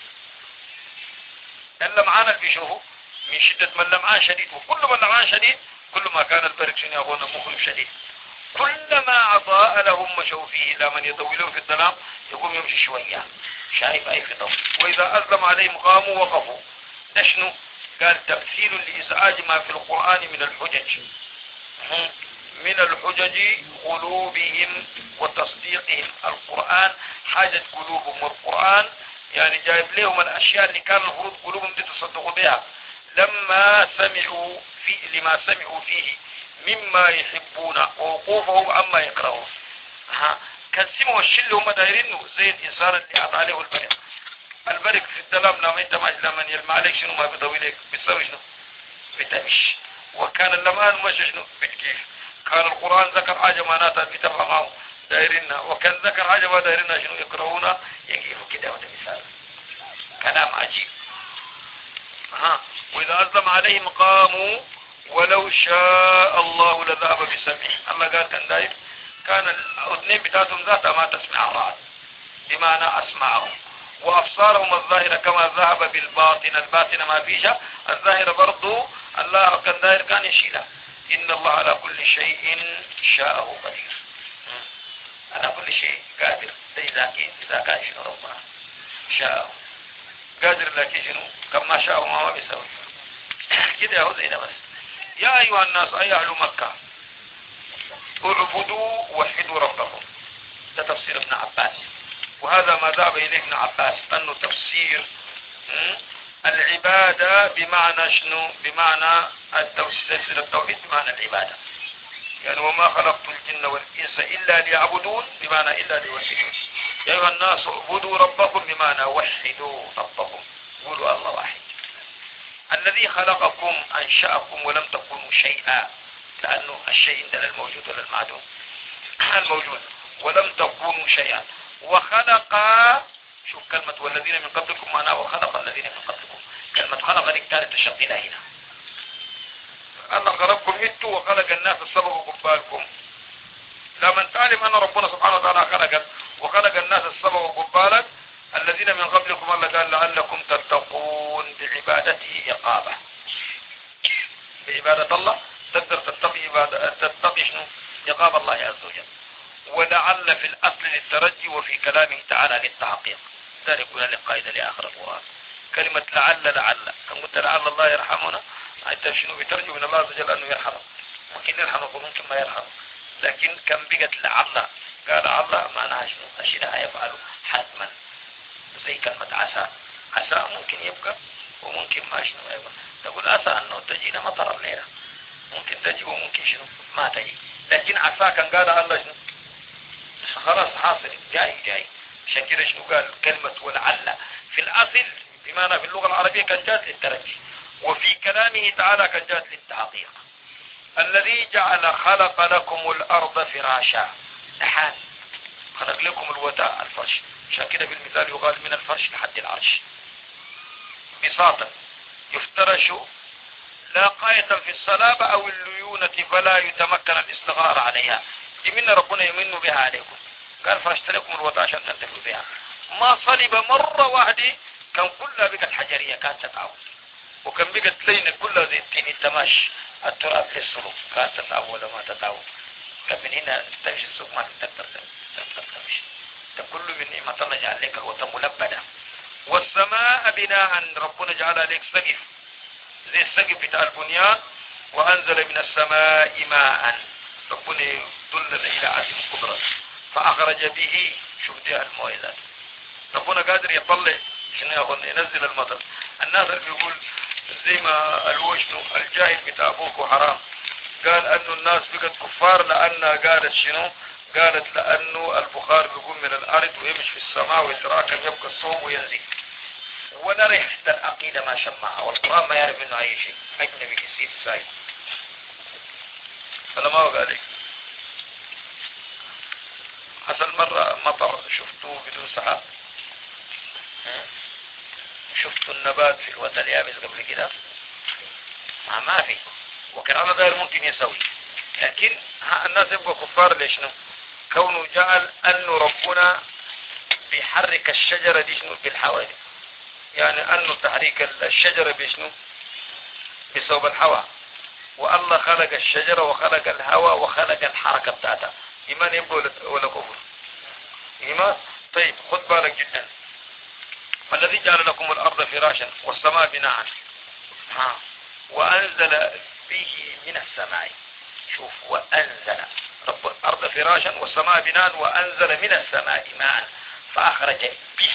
Speaker 1: اللمعان اللي بيشوفوا من شدة ما اللمعان شديد وكل ما اللمعان شديد كل ما كان البرق شنو يا اخوانا مخرج شديد. كلما أضاء لهم مشوا فيه، إلا من يطولون في الظلام يقوم يمشي شوية شايف أي فطر، وإذا أظلم عليهم قاموا وقفوا. ده شنو؟ قال تمثيل لإزعاج ما في القرآن من الحجج، من الحجج قلوبهم وتصديقهم. القرآن حاجة قلوبهم، والقرآن يعني جايب لهم الأشياء اللي كان المفروض قلوبهم دي تصدقوا بها لما سمعوا في لما سمعوا فيه مما يحبون ووقوفهم عما يكرهون. ها كان سمعوا الشيء اللي هم دايرينه، زي الإنسان اللي أعطى عليه البرق. البرق في السلام لما انت ما لما يلمع عليك شنو ما بيضوي لك بيسوي شنو؟ بتمشي. وكان اللمان مشى شنو؟ بتكيف. كان القرآن ذكر حاجة معناتها بتفهمها دايرينها، وكان ذكر حاجة ما دايرينها شنو يكرهونها يقيفوا كده. وده مثال كلام عجيب. ها وإذا أظلم عليهم قاموا ولو شاء الله لذهب بسمعهم. الله قال كان داير كان الأذنين بتاعتهم ذاتها ما تسمع الرعد بمعنى أسمعهم، وأبصارهم الظاهرة كما ذهب بالباطن، الباطن ما فيها، الظاهرة برضو الله كان داير كان يشيلها. إن الله على كل شيء شاءه قدير. على كل شيء قادر. إذا إذا كان شنو ربنا شاءه قادر، لكن شنو كما شاءه ما بيسوي كده. هو زي ده بس. يا أيها الناس أي أهل مكة اعبدوا وحدوا ربكم. ده تفسير ابن عباس، وهذا ما ذهب إليه ابن عباس أنه تفسير العبادة بمعنى شنو؟ بمعنى التوحيد. التوحيد بمعنى العبادة، يعني وما خلقت الجن والإنس إلا ليعبدون بمعنى إلا ليوحدون. يا أيها الناس اعبدوا ربكم بمعنى وحدوا ربكم، قولوا الله واحد. الذي خلقكم أنشأكم ولم تكونوا شيئا، لأنه الشيء عندنا الموجود ولا المعدوم؟ الموجود. ولم تكونوا شيئا. وخلق، شوف كلمة والذين من قبلكم معناه وخلق الذين من قبلكم. كلمة خلق دي كانت تشغلها هنا. الله خلقكم انتوا وخلق الناس السبب قبالكم. لما تعلم أن ربنا سبحانه وتعالى خلقك وخلق الناس السبب قبالك، الذين من قبلكم الله قال لعلكم تتقون بعبادته إقامة. بعبادة الله تقدر تتقي عبادة تتقي شنو؟ إقامة الله عز وجل. ولعل في الأصل للترجي، وفي كلامه تعالى للتحقيق. ذلك هنا للقائدة لآخر القرآن. كلمة لعل لعل كم قلت لعل الله يرحمنا، أنت شنو بترجو من الله عز وجل أنه يرحمه. ممكن يرحمه وممكن ما يرحمه، لكن كم بقت لعل. قال الله معناها شنو؟ أشياء يفعله حتما. زي كلمة عسى. عسى ممكن يبقى وممكن ما شنو يبقى. تقول عسى أنه تجينا مطر الليلة، ممكن تجي وممكن شنو ما تجي. لكن عسى كان قال الله شنو؟ خلاص حاصل جاي جاي. عشان كده شنو قال كلمة ولعل في الأصل بمعنى في اللغة العربية كان جاءت للترجي، وفي كلامه تعالى كان جاءت للتحقيق. الذي جعل خلق لكم الأرض فراشا. نحن خلق لكم الوتاء الفرش. عشان كده بالمثال يقال من الفرش لحد العرش بساطا يفترش لا قاية في الصلابة أو الليونة فلا يتمكن الاستغار عليها. دي من ربنا يمن بها عليكم. قال فرشت لكم الوتاء عشان تنتفوا بها. ما صلب مرة واحدة كان كلها بقت حجرية كانت تتعاون، وكان بقت لينة كلها زي التين التماش التراب للسلوك كانت تتعاون ولا ما تتعاون. كان من هنا تمشي السوق ما تقدر تمشي. كل من نعمة الله جعل لك الوتاء ملبدة. والسماء بناء ربنا جعل عليك سقف زي السقف بتاع البنيان. وأنزل من السماء ماء، ربنا يدل إلى عزم القدرة فأخرج به. شوف دي الموعظات. ربنا قادر يطلع شنو ياخذ ينزل المطر. الناس اللي بيقول زي ما الوشنو الجاهل بتاع ابوك حرام، قال انه الناس بقت كفار لانها قالت شنو؟ قالت لانه البخار بيقوم من الارض ويمشي في السماء ويتراكم يبقى الصوم وينزل. ولا ريحة العقيدة ما شمعها، والقرآن ما يعرف منه اي شيء. اجنبي كسيد سايد. فلما هو قال لك حصل مرة مطر شفتوه بدون سحاب؟ شفتوا النبات في الوتر اليابس قبل كده؟ ما ما في. وكان الله غير ممكن يسوي، لكن الناس يبقوا كفار ليش؟ كونه جعل انه ربنا بيحرك الشجرة دي شنو بالحوادث، يعني انه تحريك الشجرة بشنو؟ بسبب الهواء. والله خلق الشجرة وخلق الهواء وخلق الحركة بتاعتها، إيمان يبقى ولا كفر؟ إيمان. طيب خد بالك جدا، الذي جعل لكم الأرض فراشا والسماء بناء، ها، وأنزل به من السماء. شوف، وأنزل رب الأرض فراشا والسماء بناء وأنزل من السماء ماء فأخرج به،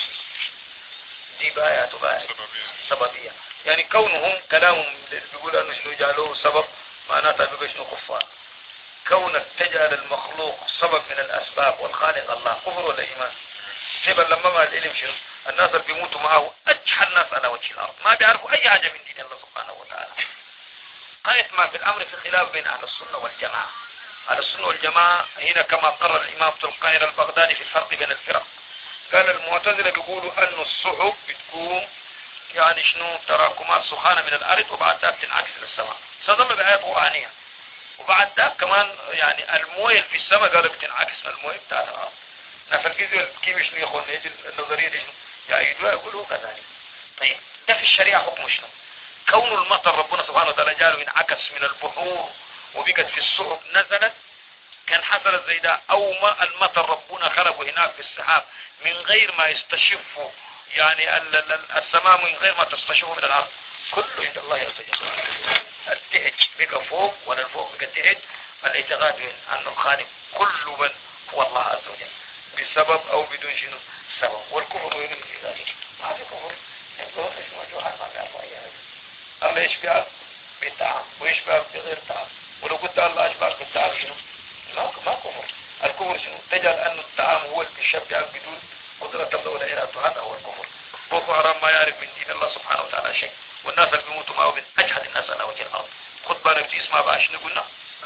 Speaker 1: دي بايات بايات سببية. يعني كونهم كلامهم بيقول أنه شنو جعلوه سبب، معناتها بيقول شنو كفار. كونك تجعل المخلوق سبب من الأسباب والخالق الله، كفر ولا إيمان؟ سيبا لما ما العلم شنو، الناس اللي بيموتوا معه أجحل الناس على وجه الأرض، ما بيعرفوا أي حاجة من دين الله سبحانه وتعالى. غاية ما في الأمر في خلاف بين أهل السنة والجماعة. أهل السنة والجماعة هنا كما قرر الإمام ابن القاهر البغدادي في الفرق بين الفرق، قال المعتزلة بيقولوا أن السحب بتكون يعني شنو تراكمات سخانة من الأرض وبعد ذلك تنعكس للسماء، استدل بآيات قرآنية. وبعد ذلك كمان يعني المويه في السماء قالوا بتنعكس من المويه بتاعت الأرض. فالفيزياء كيف شنو يخون يجي النظرية دي شنو يعيدوها يقولوا كذلك. طيب ده في الشريعة حكم شنو؟ كون المطر ربنا سبحانه وتعالى جاله ينعكس من البحور وبقت في السحب نزلت، كان حصلت زي ده، او ما المطر ربنا خلقه هناك في السحاب من غير ما يستشفوا يعني السماء من غير ما تستشفوا من الارض، كله عند الله يرتجى. التهج بقى فوق ولا الفوق بقى تهج، الاعتقاد ان الخالق كل من هو الله عز وجل بسبب او بدون شنو سبب. والكفر يريد في ذلك، ما في كفر. يقولون ايش موجوعات ما بيعرفوا اي حاجه. الله يشبع بالطعام ويشبع بغير طعام، ولو قلت الله اشبع بالطعام شنو؟ ما ما كفر. الكفر شنو؟ تجعل ان الطعام هو اللي بيشبع بدون قدرة الله ولا إرادته، هذا هو الكفر. بوكو حرام ما يعرف من دين الله سبحانه وتعالى شيء، والناس اللي بيموتوا معه من أجهد الناس على وجه الأرض. خد بالك دي اسمها بقى شنو قلنا؟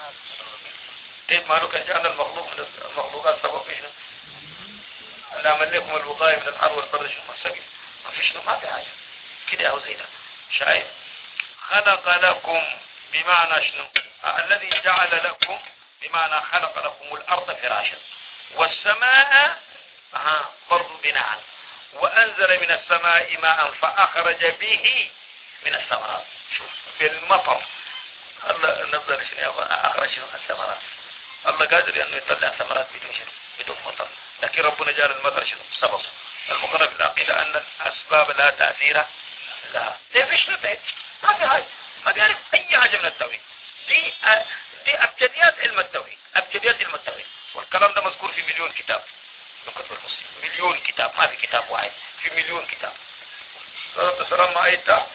Speaker 1: طيب ما لو كان جعلنا المخلوق من المخلوقات سبب شنو؟ اللي عمل لكم الوقاية من الحر والبرد شنو؟ ما سبب. ما في شنو، ما في حاجة كده أو زي ده. شايف؟ خلق لكم بمعنى شنو؟ الذي جعل لكم بمعنى خلق لكم الأرض فراشا والسماء ها برضو بناء، وأنزل من السماء ماء فأخرج به من الثمرات. شوف بالمطر الله نزل شنو أخرج شنو الثمرات. الله قادر أنه يطلع ثمرات بدون شنو بدون مطر، لكن ربنا جعل المطر شنو سبب. المقرر في العقيدة أن الأسباب لا تأثير لها. ده فيش نتائج، ما في حاجة، ما بيعرف أي حاجة من التوحيد. دي دي أبجديات علم التوحيد، أبجديات علم التوحيد، والكلام ده مذكور في مليون كتاب من كتب المسلم. مليون كتاب، ما في كتاب واحد، في مليون كتاب. صلى الله عليه وسلم ما أيتا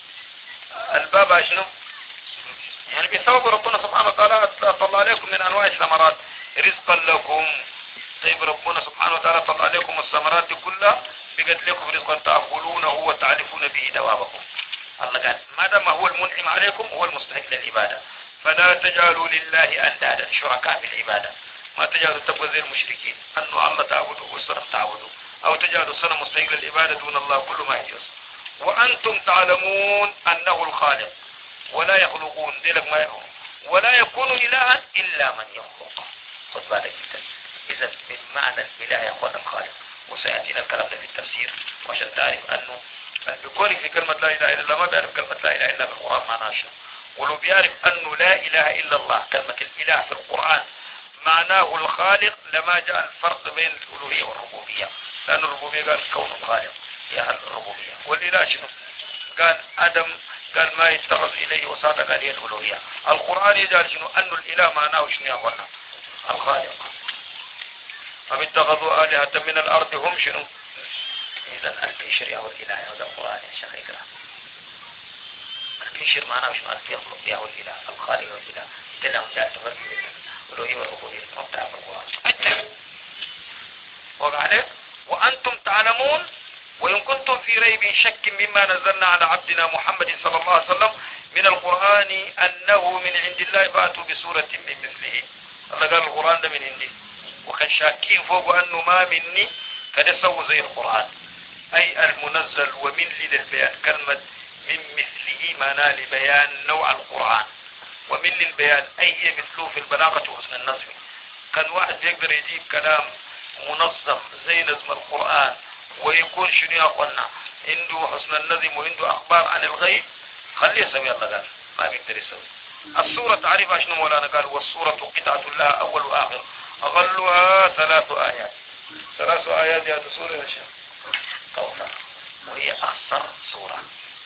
Speaker 1: الباب شنو؟ يعني بسبب ربنا سبحانه وتعالى طلع عليكم من أنواع الثمرات رزقا لكم. طيب ربنا سبحانه وتعالى طلع عليكم الثمرات كلها بقد لكم رزقا تأكلونه وتعرفون به دوابكم. الله قال ما دام هو المنعم عليكم هو المستحق للعبادة، فلا تجعلوا لله أندادا شركاء في العبادة. ما تجعلوا تبقى زي المشركين أنه الله تعبده والصنم تعبده، أو تجعلوا الصنم مستحق للعبادة دون الله، كل ما يجوز. وأنتم تعلمون أنه الخالق ولا يخلقون ذلك ما يخلق ولا يكون إلها إلا من يخلق. خذ بالك جدا. إذا من معنى الإله يكون الخالق، وسيأتينا الكلام ده في التفسير، وعشان تعرف أنه بيقول في كلمة لا إله إلا الله ما بيعرف كلمة لا إله إلا بالقرآن معناها شنو. ولو بيعرف أنه لا إله إلا الله كلمة الإله في القرآن معناه الخالق لما جاء الفرق بين الألوهية والربوبية، لأن الربوبية قال كون الخالق هي الربوبية، والإله شنو؟ قال آدم قال ما يتخذ إليه وساطة قال هي الألوهية. القرآن يجعل شنو؟ أن الإله معناه شنو يا أخوانا؟ الخالق. أم اتخذوا آلهة من الأرض هم شنو؟ إذا الكشر يا الإله هذا القرآن يا شيخ إكرام. الكشر معناه شنو؟ أن يخلق يا الإله الخالق والإله تلهم جاء تفرق الألوهية والربوبية مبتع في القرآن. وقع عليك وأنتم تعلمون وإن كنتم في ريب شك مما نزلنا على عبدنا محمد صلى الله عليه وسلم من القرآن أنه من عند الله فأتوا بسورة من مثله. الله قال القرآن ده من عندي، وكان شاكين فوق أنه ما مني قد يسوي زي القرآن، أي المنزل ومن للبيان. كلمة من مثله معناه لبيان نوع القرآن، ومن للبيان أي هي مثله في البلاغة وحسن النظم. كان واحد يقدر يجيب كلام منظم زي نظم القرآن ويكون شنو يا أخوانا عنده حسن النظم وعنده أخبار عن الغيب، خليه يسوي. الله قال ما بيقدر يسوي. السورة تعرفها شنو مولانا؟ قال والسورة قطعة لها أول وآخر أغلها ثلاث آيات. ثلاث آيات يا سورة يا شيخ كوثر، وهي أخصر سورة.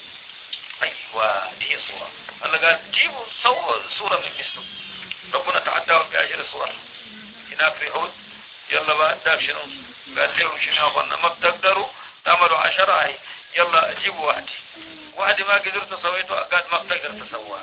Speaker 1: أيوة دي سورة. الله قال جيبوا سووا سورة من مثله. ربنا تعداهم بأجل الصور هناك في هود. يلا بقى داك شنو؟ قال لهم شنو أخوانا ما بتقدروا تعملوا عشرة هاي، يلا جيبوا واحد. واحد ما قدرت سويته قال ما بتقدر تسواه.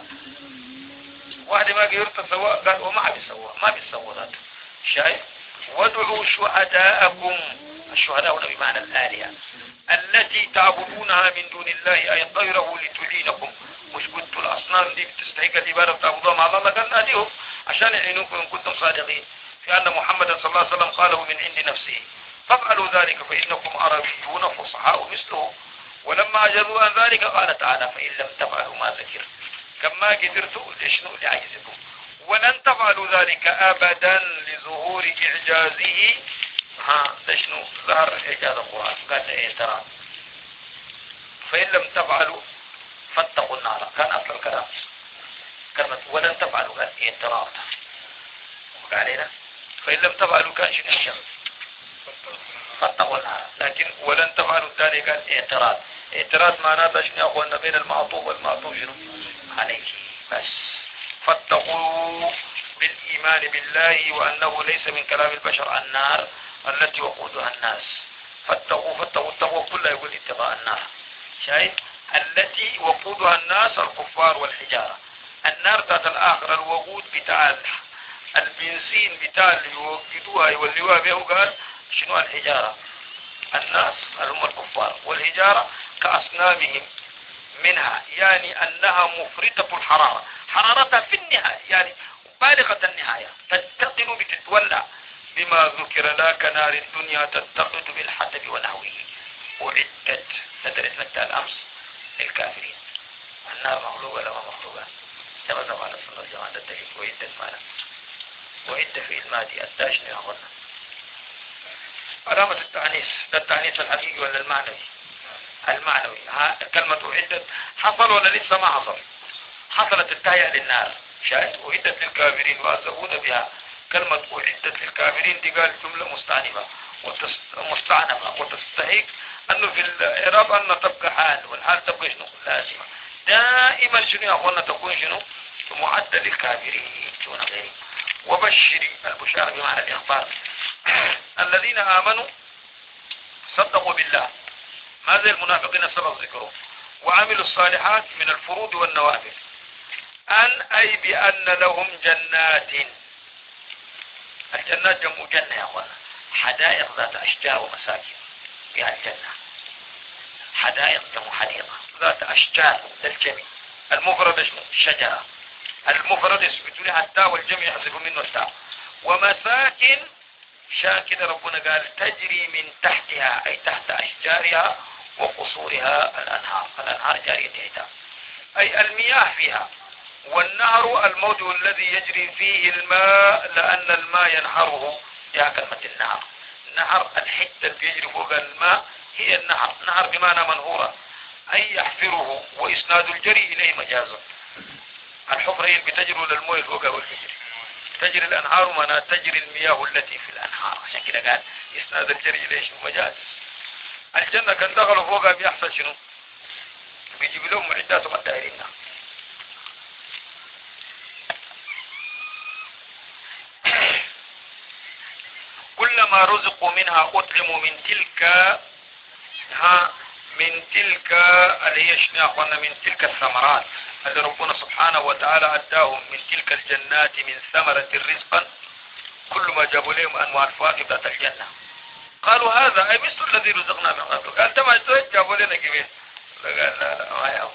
Speaker 1: واحد ما قدرت تسواه قال وما بيسواه، ما بيسوى ذاته. شايف؟ وادعوا شهداءكم، الشهداء هنا بمعنى الآلهة التي تعبدونها من دون الله أي غيره لتعينكم. مش قلتوا الأصنام دي بتستحق العبادة بتعبدوها مع الله؟ قال ناديهم عشان يعينوكم إن كنتم صادقين في أن محمدا صلى الله عليه وسلم قاله من عند نفسه. فافعلوا ذلك فإنكم عربيون فصحاء مثله. ولما عجزوا عن ذلك قال تعالى فإن لم تفعلوا ما ذكر كما قدرتوا لشنو لعجزكم ولن تفعلوا ذلك أبدا لظهور إعجازه. ها لشنو ظهر إعجاز القرآن؟ قال إيه ترى فإن لم تفعلوا فاتقوا النار. كان أصل الكلام كلمة ولن تفعلوا قال إيه ترى علينا. فإن لم تفعلوا كان شنو الشر فاتقوا النار. لكن ولن تفعلوا الثاني قال اعتراض. اعتراض معناته شنو يا أخوانا؟ بين المعطوف والمعطوف شنو عليه. بس فاتقوا بالإيمان بالله وأنه ليس من كلام البشر النار التي وقودها الناس. فاتقوا فاتقوا التقوى كلها يقول اتقاء النار. شايف؟ التي وقودها الناس الكفار والحجارة. النار ذات الآخر الوقود بتاع البنزين بتاع اللي يوقدوها يوليوها به قال شنو الحجارة؟ الناس هم الكفار، والحجارة كأصنامهم منها يعني أنها مفرطة الحرارة، حرارتها في النهاية يعني بالغة النهاية، تتقن بتتولع بما ذكر لا كنار الدنيا تتقد بالحطب ونحوه. وعدت ندرس متى الأمس للكافرين. النار مخلوقة ولا ما مخلوقة؟ تبقى على صلى الجماعة الدليل. وعدت مالا وعدت في المادي التاشن يا أخوانا. علامة التعنيس ده التعنيس الحقيقي ولا المعنوي؟ المعنوي. كلمة وعدت حصل ولا لسه ما حصل؟ حصلت التهيئة للنار. شاهد وعدت للكافرين وأزهون بها. كلمة وعدت للكافرين دي قال جملة مستعنفة مستعنفة وتستحق أنه في الإعراب أن تبقى حال، والحال تبقى شنو لازمة دائما. شنو يا أخوانا تكون شنو معدة للكافرين دون غيره. وبشر البشارة بمعنى الإخبار الذين آمنوا صدقوا بالله ما زي المنافقين سبق ذكره وعملوا الصالحات من الفروض والنوافل أن أي بأن لهم جنات. الجنات جمع جنة يا أخوانا، حدائق ذات أشجار ومساكن فيها الجنة. حدائق جمع حديقة ذات أشجار للجميع. المفرد شنو؟ شجرة. المفرد يثبت لها التاء والجمع يحذف منه التاء. ومساكن شاكد ربنا قال تجري من تحتها أي تحت أشجارها وقصورها الأنهار. الأنهار جارية تحتها أي المياه فيها. والنهر الموضع الذي يجري فيه الماء لأن الماء ينهره. يا كلمة النهر، نهر الحتة اللي يجري فوق الماء هي النهر. نهر بمعنى منهورة أي يحفره، وإسناد الجري إليه مجازا. الحفرة هي بتجري للمويه فوق والجري. تجري الأنهار معناها تجري المياه التي في الأنهار. عشان كده قال إسناد الجري إليه شنو مجاز. الجنة كان دخلوا فوقها بيحصل شنو؟ بيجيب لهم معدات ومدائرين. كلما رزقوا منها أطعموا من تلك ها من تلك اللي هي شنو يا اخوانا؟ من تلك الثمرات اللي ربنا سبحانه وتعالى أداهم من تلك الجنات من ثمرة الرزق. كل ما جابوا لهم أنواع الفواكه بتاعت الجنة قالوا هذا أي مثل الذي رزقنا من قبل. قال تما جابوا لنا كيف؟ قال لا لا ما يعرف.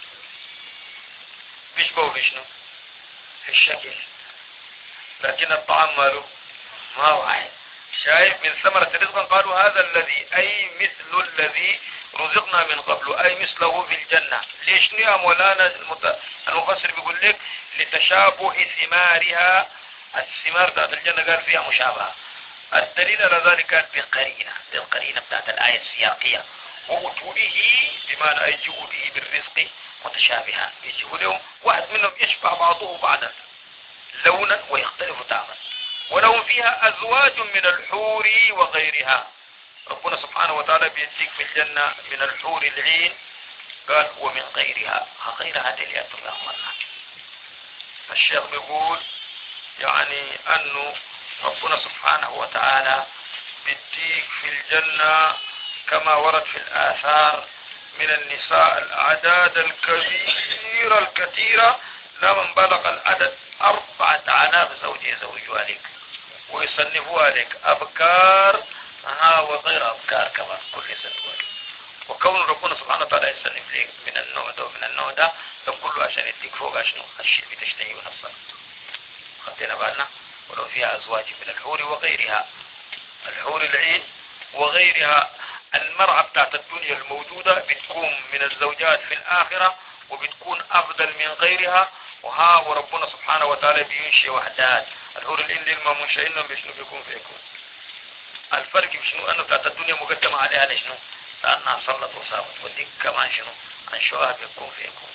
Speaker 1: بيشبهوا بشنو؟ في الشكل، لكن الطعام ماله ما واحد. شايف؟ من ثمرة الرزق قالوا هذا الذي أي مثل الذي رزقنا من قبل أي مثله في الجنة. ليش يا مولانا؟ المفسر بيقول لك لتشابه ثمارها. الثمار بتاعت الجنة قال فيها مشابهة. الدليل على ذلك كان بقرينة، القرينة بتاعت الآية السياقية وأتوئه بمعنى أي جؤله بالرزق متشابها، يجيب لهم واحد منهم يشبه بعضه بعضا لونا ويختلف طعما. ولهم فيها أزواج من الحور وغيرها. ربنا سبحانه وتعالى بيديك في الجنة من الحور العين، قال ومن غيرها، غيرها دلياتهم يا أخوانا. الشيخ بيقول يعني أنه ربنا سبحانه وتعالى بيديك في الجنة كما ورد في الآثار من النساء الأعداد الكبيرة الكثيرة، لمن بلغ العدد أربعة آلاف زوج يزوجها لك ويصنفوها لك أبكار ها وغير أبكار كمان كل سنة. وكون ربنا سبحانه وتعالى يصنف لك من النوع ده ومن النوع ده ده كله عشان يديك فوق شنو الشيء اللي تشتهيه نفسك. خدينا بالنا. ولو فيها أزواج من الحور وغيرها، الحور العين وغيرها. المرأة بتاعت الدنيا الموجودة بتكون من الزوجات في الآخرة وبتكون أفضل من غيرها. وها وربنا سبحانه وتعالى بينشئ وحدات. الحور العين لما منشئينهم بشنو بيكون فيكون. الفرق بشنو أنه بتاعت الدنيا مقدمة عليها لشنو لأنها صلت وصامت، وديك كمان شنو أنشؤها بيكون فيكون.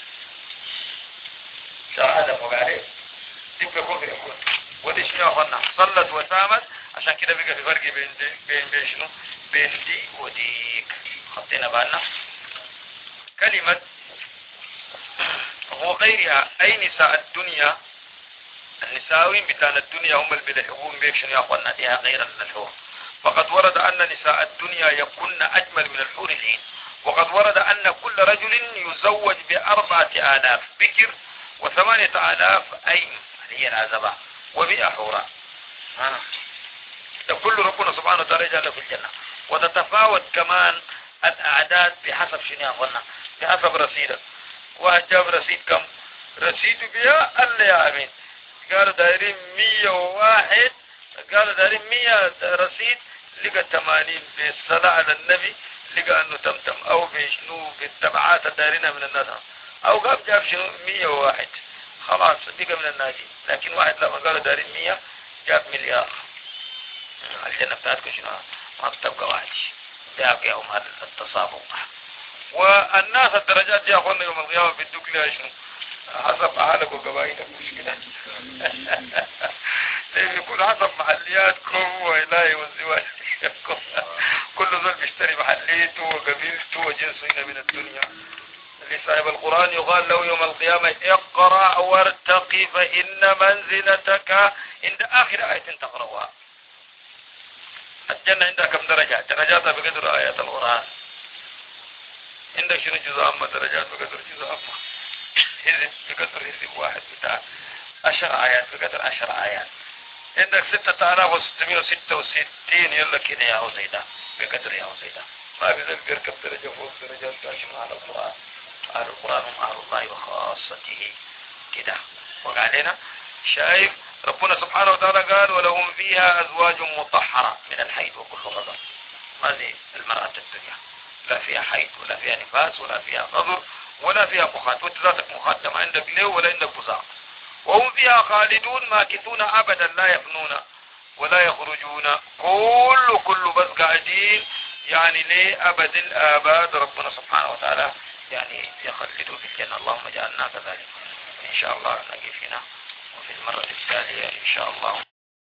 Speaker 1: شهادة مقارب ديك بيكون فيكون. ودي شنو يا أخوانا صلت وصامت، عشان كده بيقى في فرق بين دي بين بين شنو بين دي وديك. خطينا بالنا. كلمة وغيرها أي نساء الدنيا، النساوين بتاع الدنيا هم اللي بيلحقون بيك شنو يا أخوانا ديها غير الحور. فقد ورد أن نساء الدنيا يكون أجمل من الحور العين. وقد ورد أن كل رجل يزوج بأربعة آلاف بكر وثمانية آلاف أيم هي العزبة ومئة حورا. ها ده كل ربنا سبحانه وتعالى جعله في الجنة. وتتفاوت كمان الأعداد بحسب شنو يا أخوانا بحسب رصيدك. واحد جاب رصيد كم رصيده بيها قال لي يا أمين قالوا دايرين مية وواحد، قالوا دايرين مية رصيد، لقى ثمانين بالصلاة على النبي، لقى أنه تمتم أو بشنو بالتبعات الدارينة من الناس، أو قام جاب شنو مية وواحد خلاص بقى من الناجي. لكن واحد لما قالوا دارين مية جاب مليار. الجنة بتاعتكم شنو ما بتبقى واحد بيبقى يوم هذا التصابق. والناس الدرجات يا أخوانا يوم القيامة بيدوك لها شنو حسب أهلك وقبائلك مشكلة. يكون حسب محلياتكم وإلهي والزواج. كل ذول بيشتري محليته وقبيلته وجنسه هنا من الدنيا. لصاحب القرآن يقال له يوم القيامة اقرأ وارتقي فإن منزلتك عند آخر آية تقرأها. الجنة عندها كم درجة؟ درجاتها بقدر آيات القرآن. عندك شنو جزء أما درجات بقدر جزء أما حزب بقدر حزب واحد بتاع عشر آيات بقدر عشر آيات. عندك ستة آلاف وستمائة وستة وستين يلا كده يا هو زيدا بقدر يا هو زيدا. ما بيقدر بيركب درجة فوق درجات عشان على القرآن. أهل القرآن هم أهل الله وخاصته كده. وقعدنا شايف ربنا سبحانه وتعالى قال ولهم فيها أزواج مطهرة من الحيض وكل غضب. هذه المرأة الدنيا لا فيها حيض ولا فيها نفاس ولا فيها غضب ولا فيها مخاط. وانت ذاتك مخاط ما عندك ليه ولا عندك بزاق. وهم فيها خالدون ماكثون أبدا لا يفنون ولا يخرجون. كل كل بس قاعدين يعني ليه أبد الآباد. ربنا سبحانه وتعالى يعني يخلدوا في الجنة. اللهم اجعلنا كذلك. إن شاء الله نقف هنا وفي المرة التالية إن شاء الله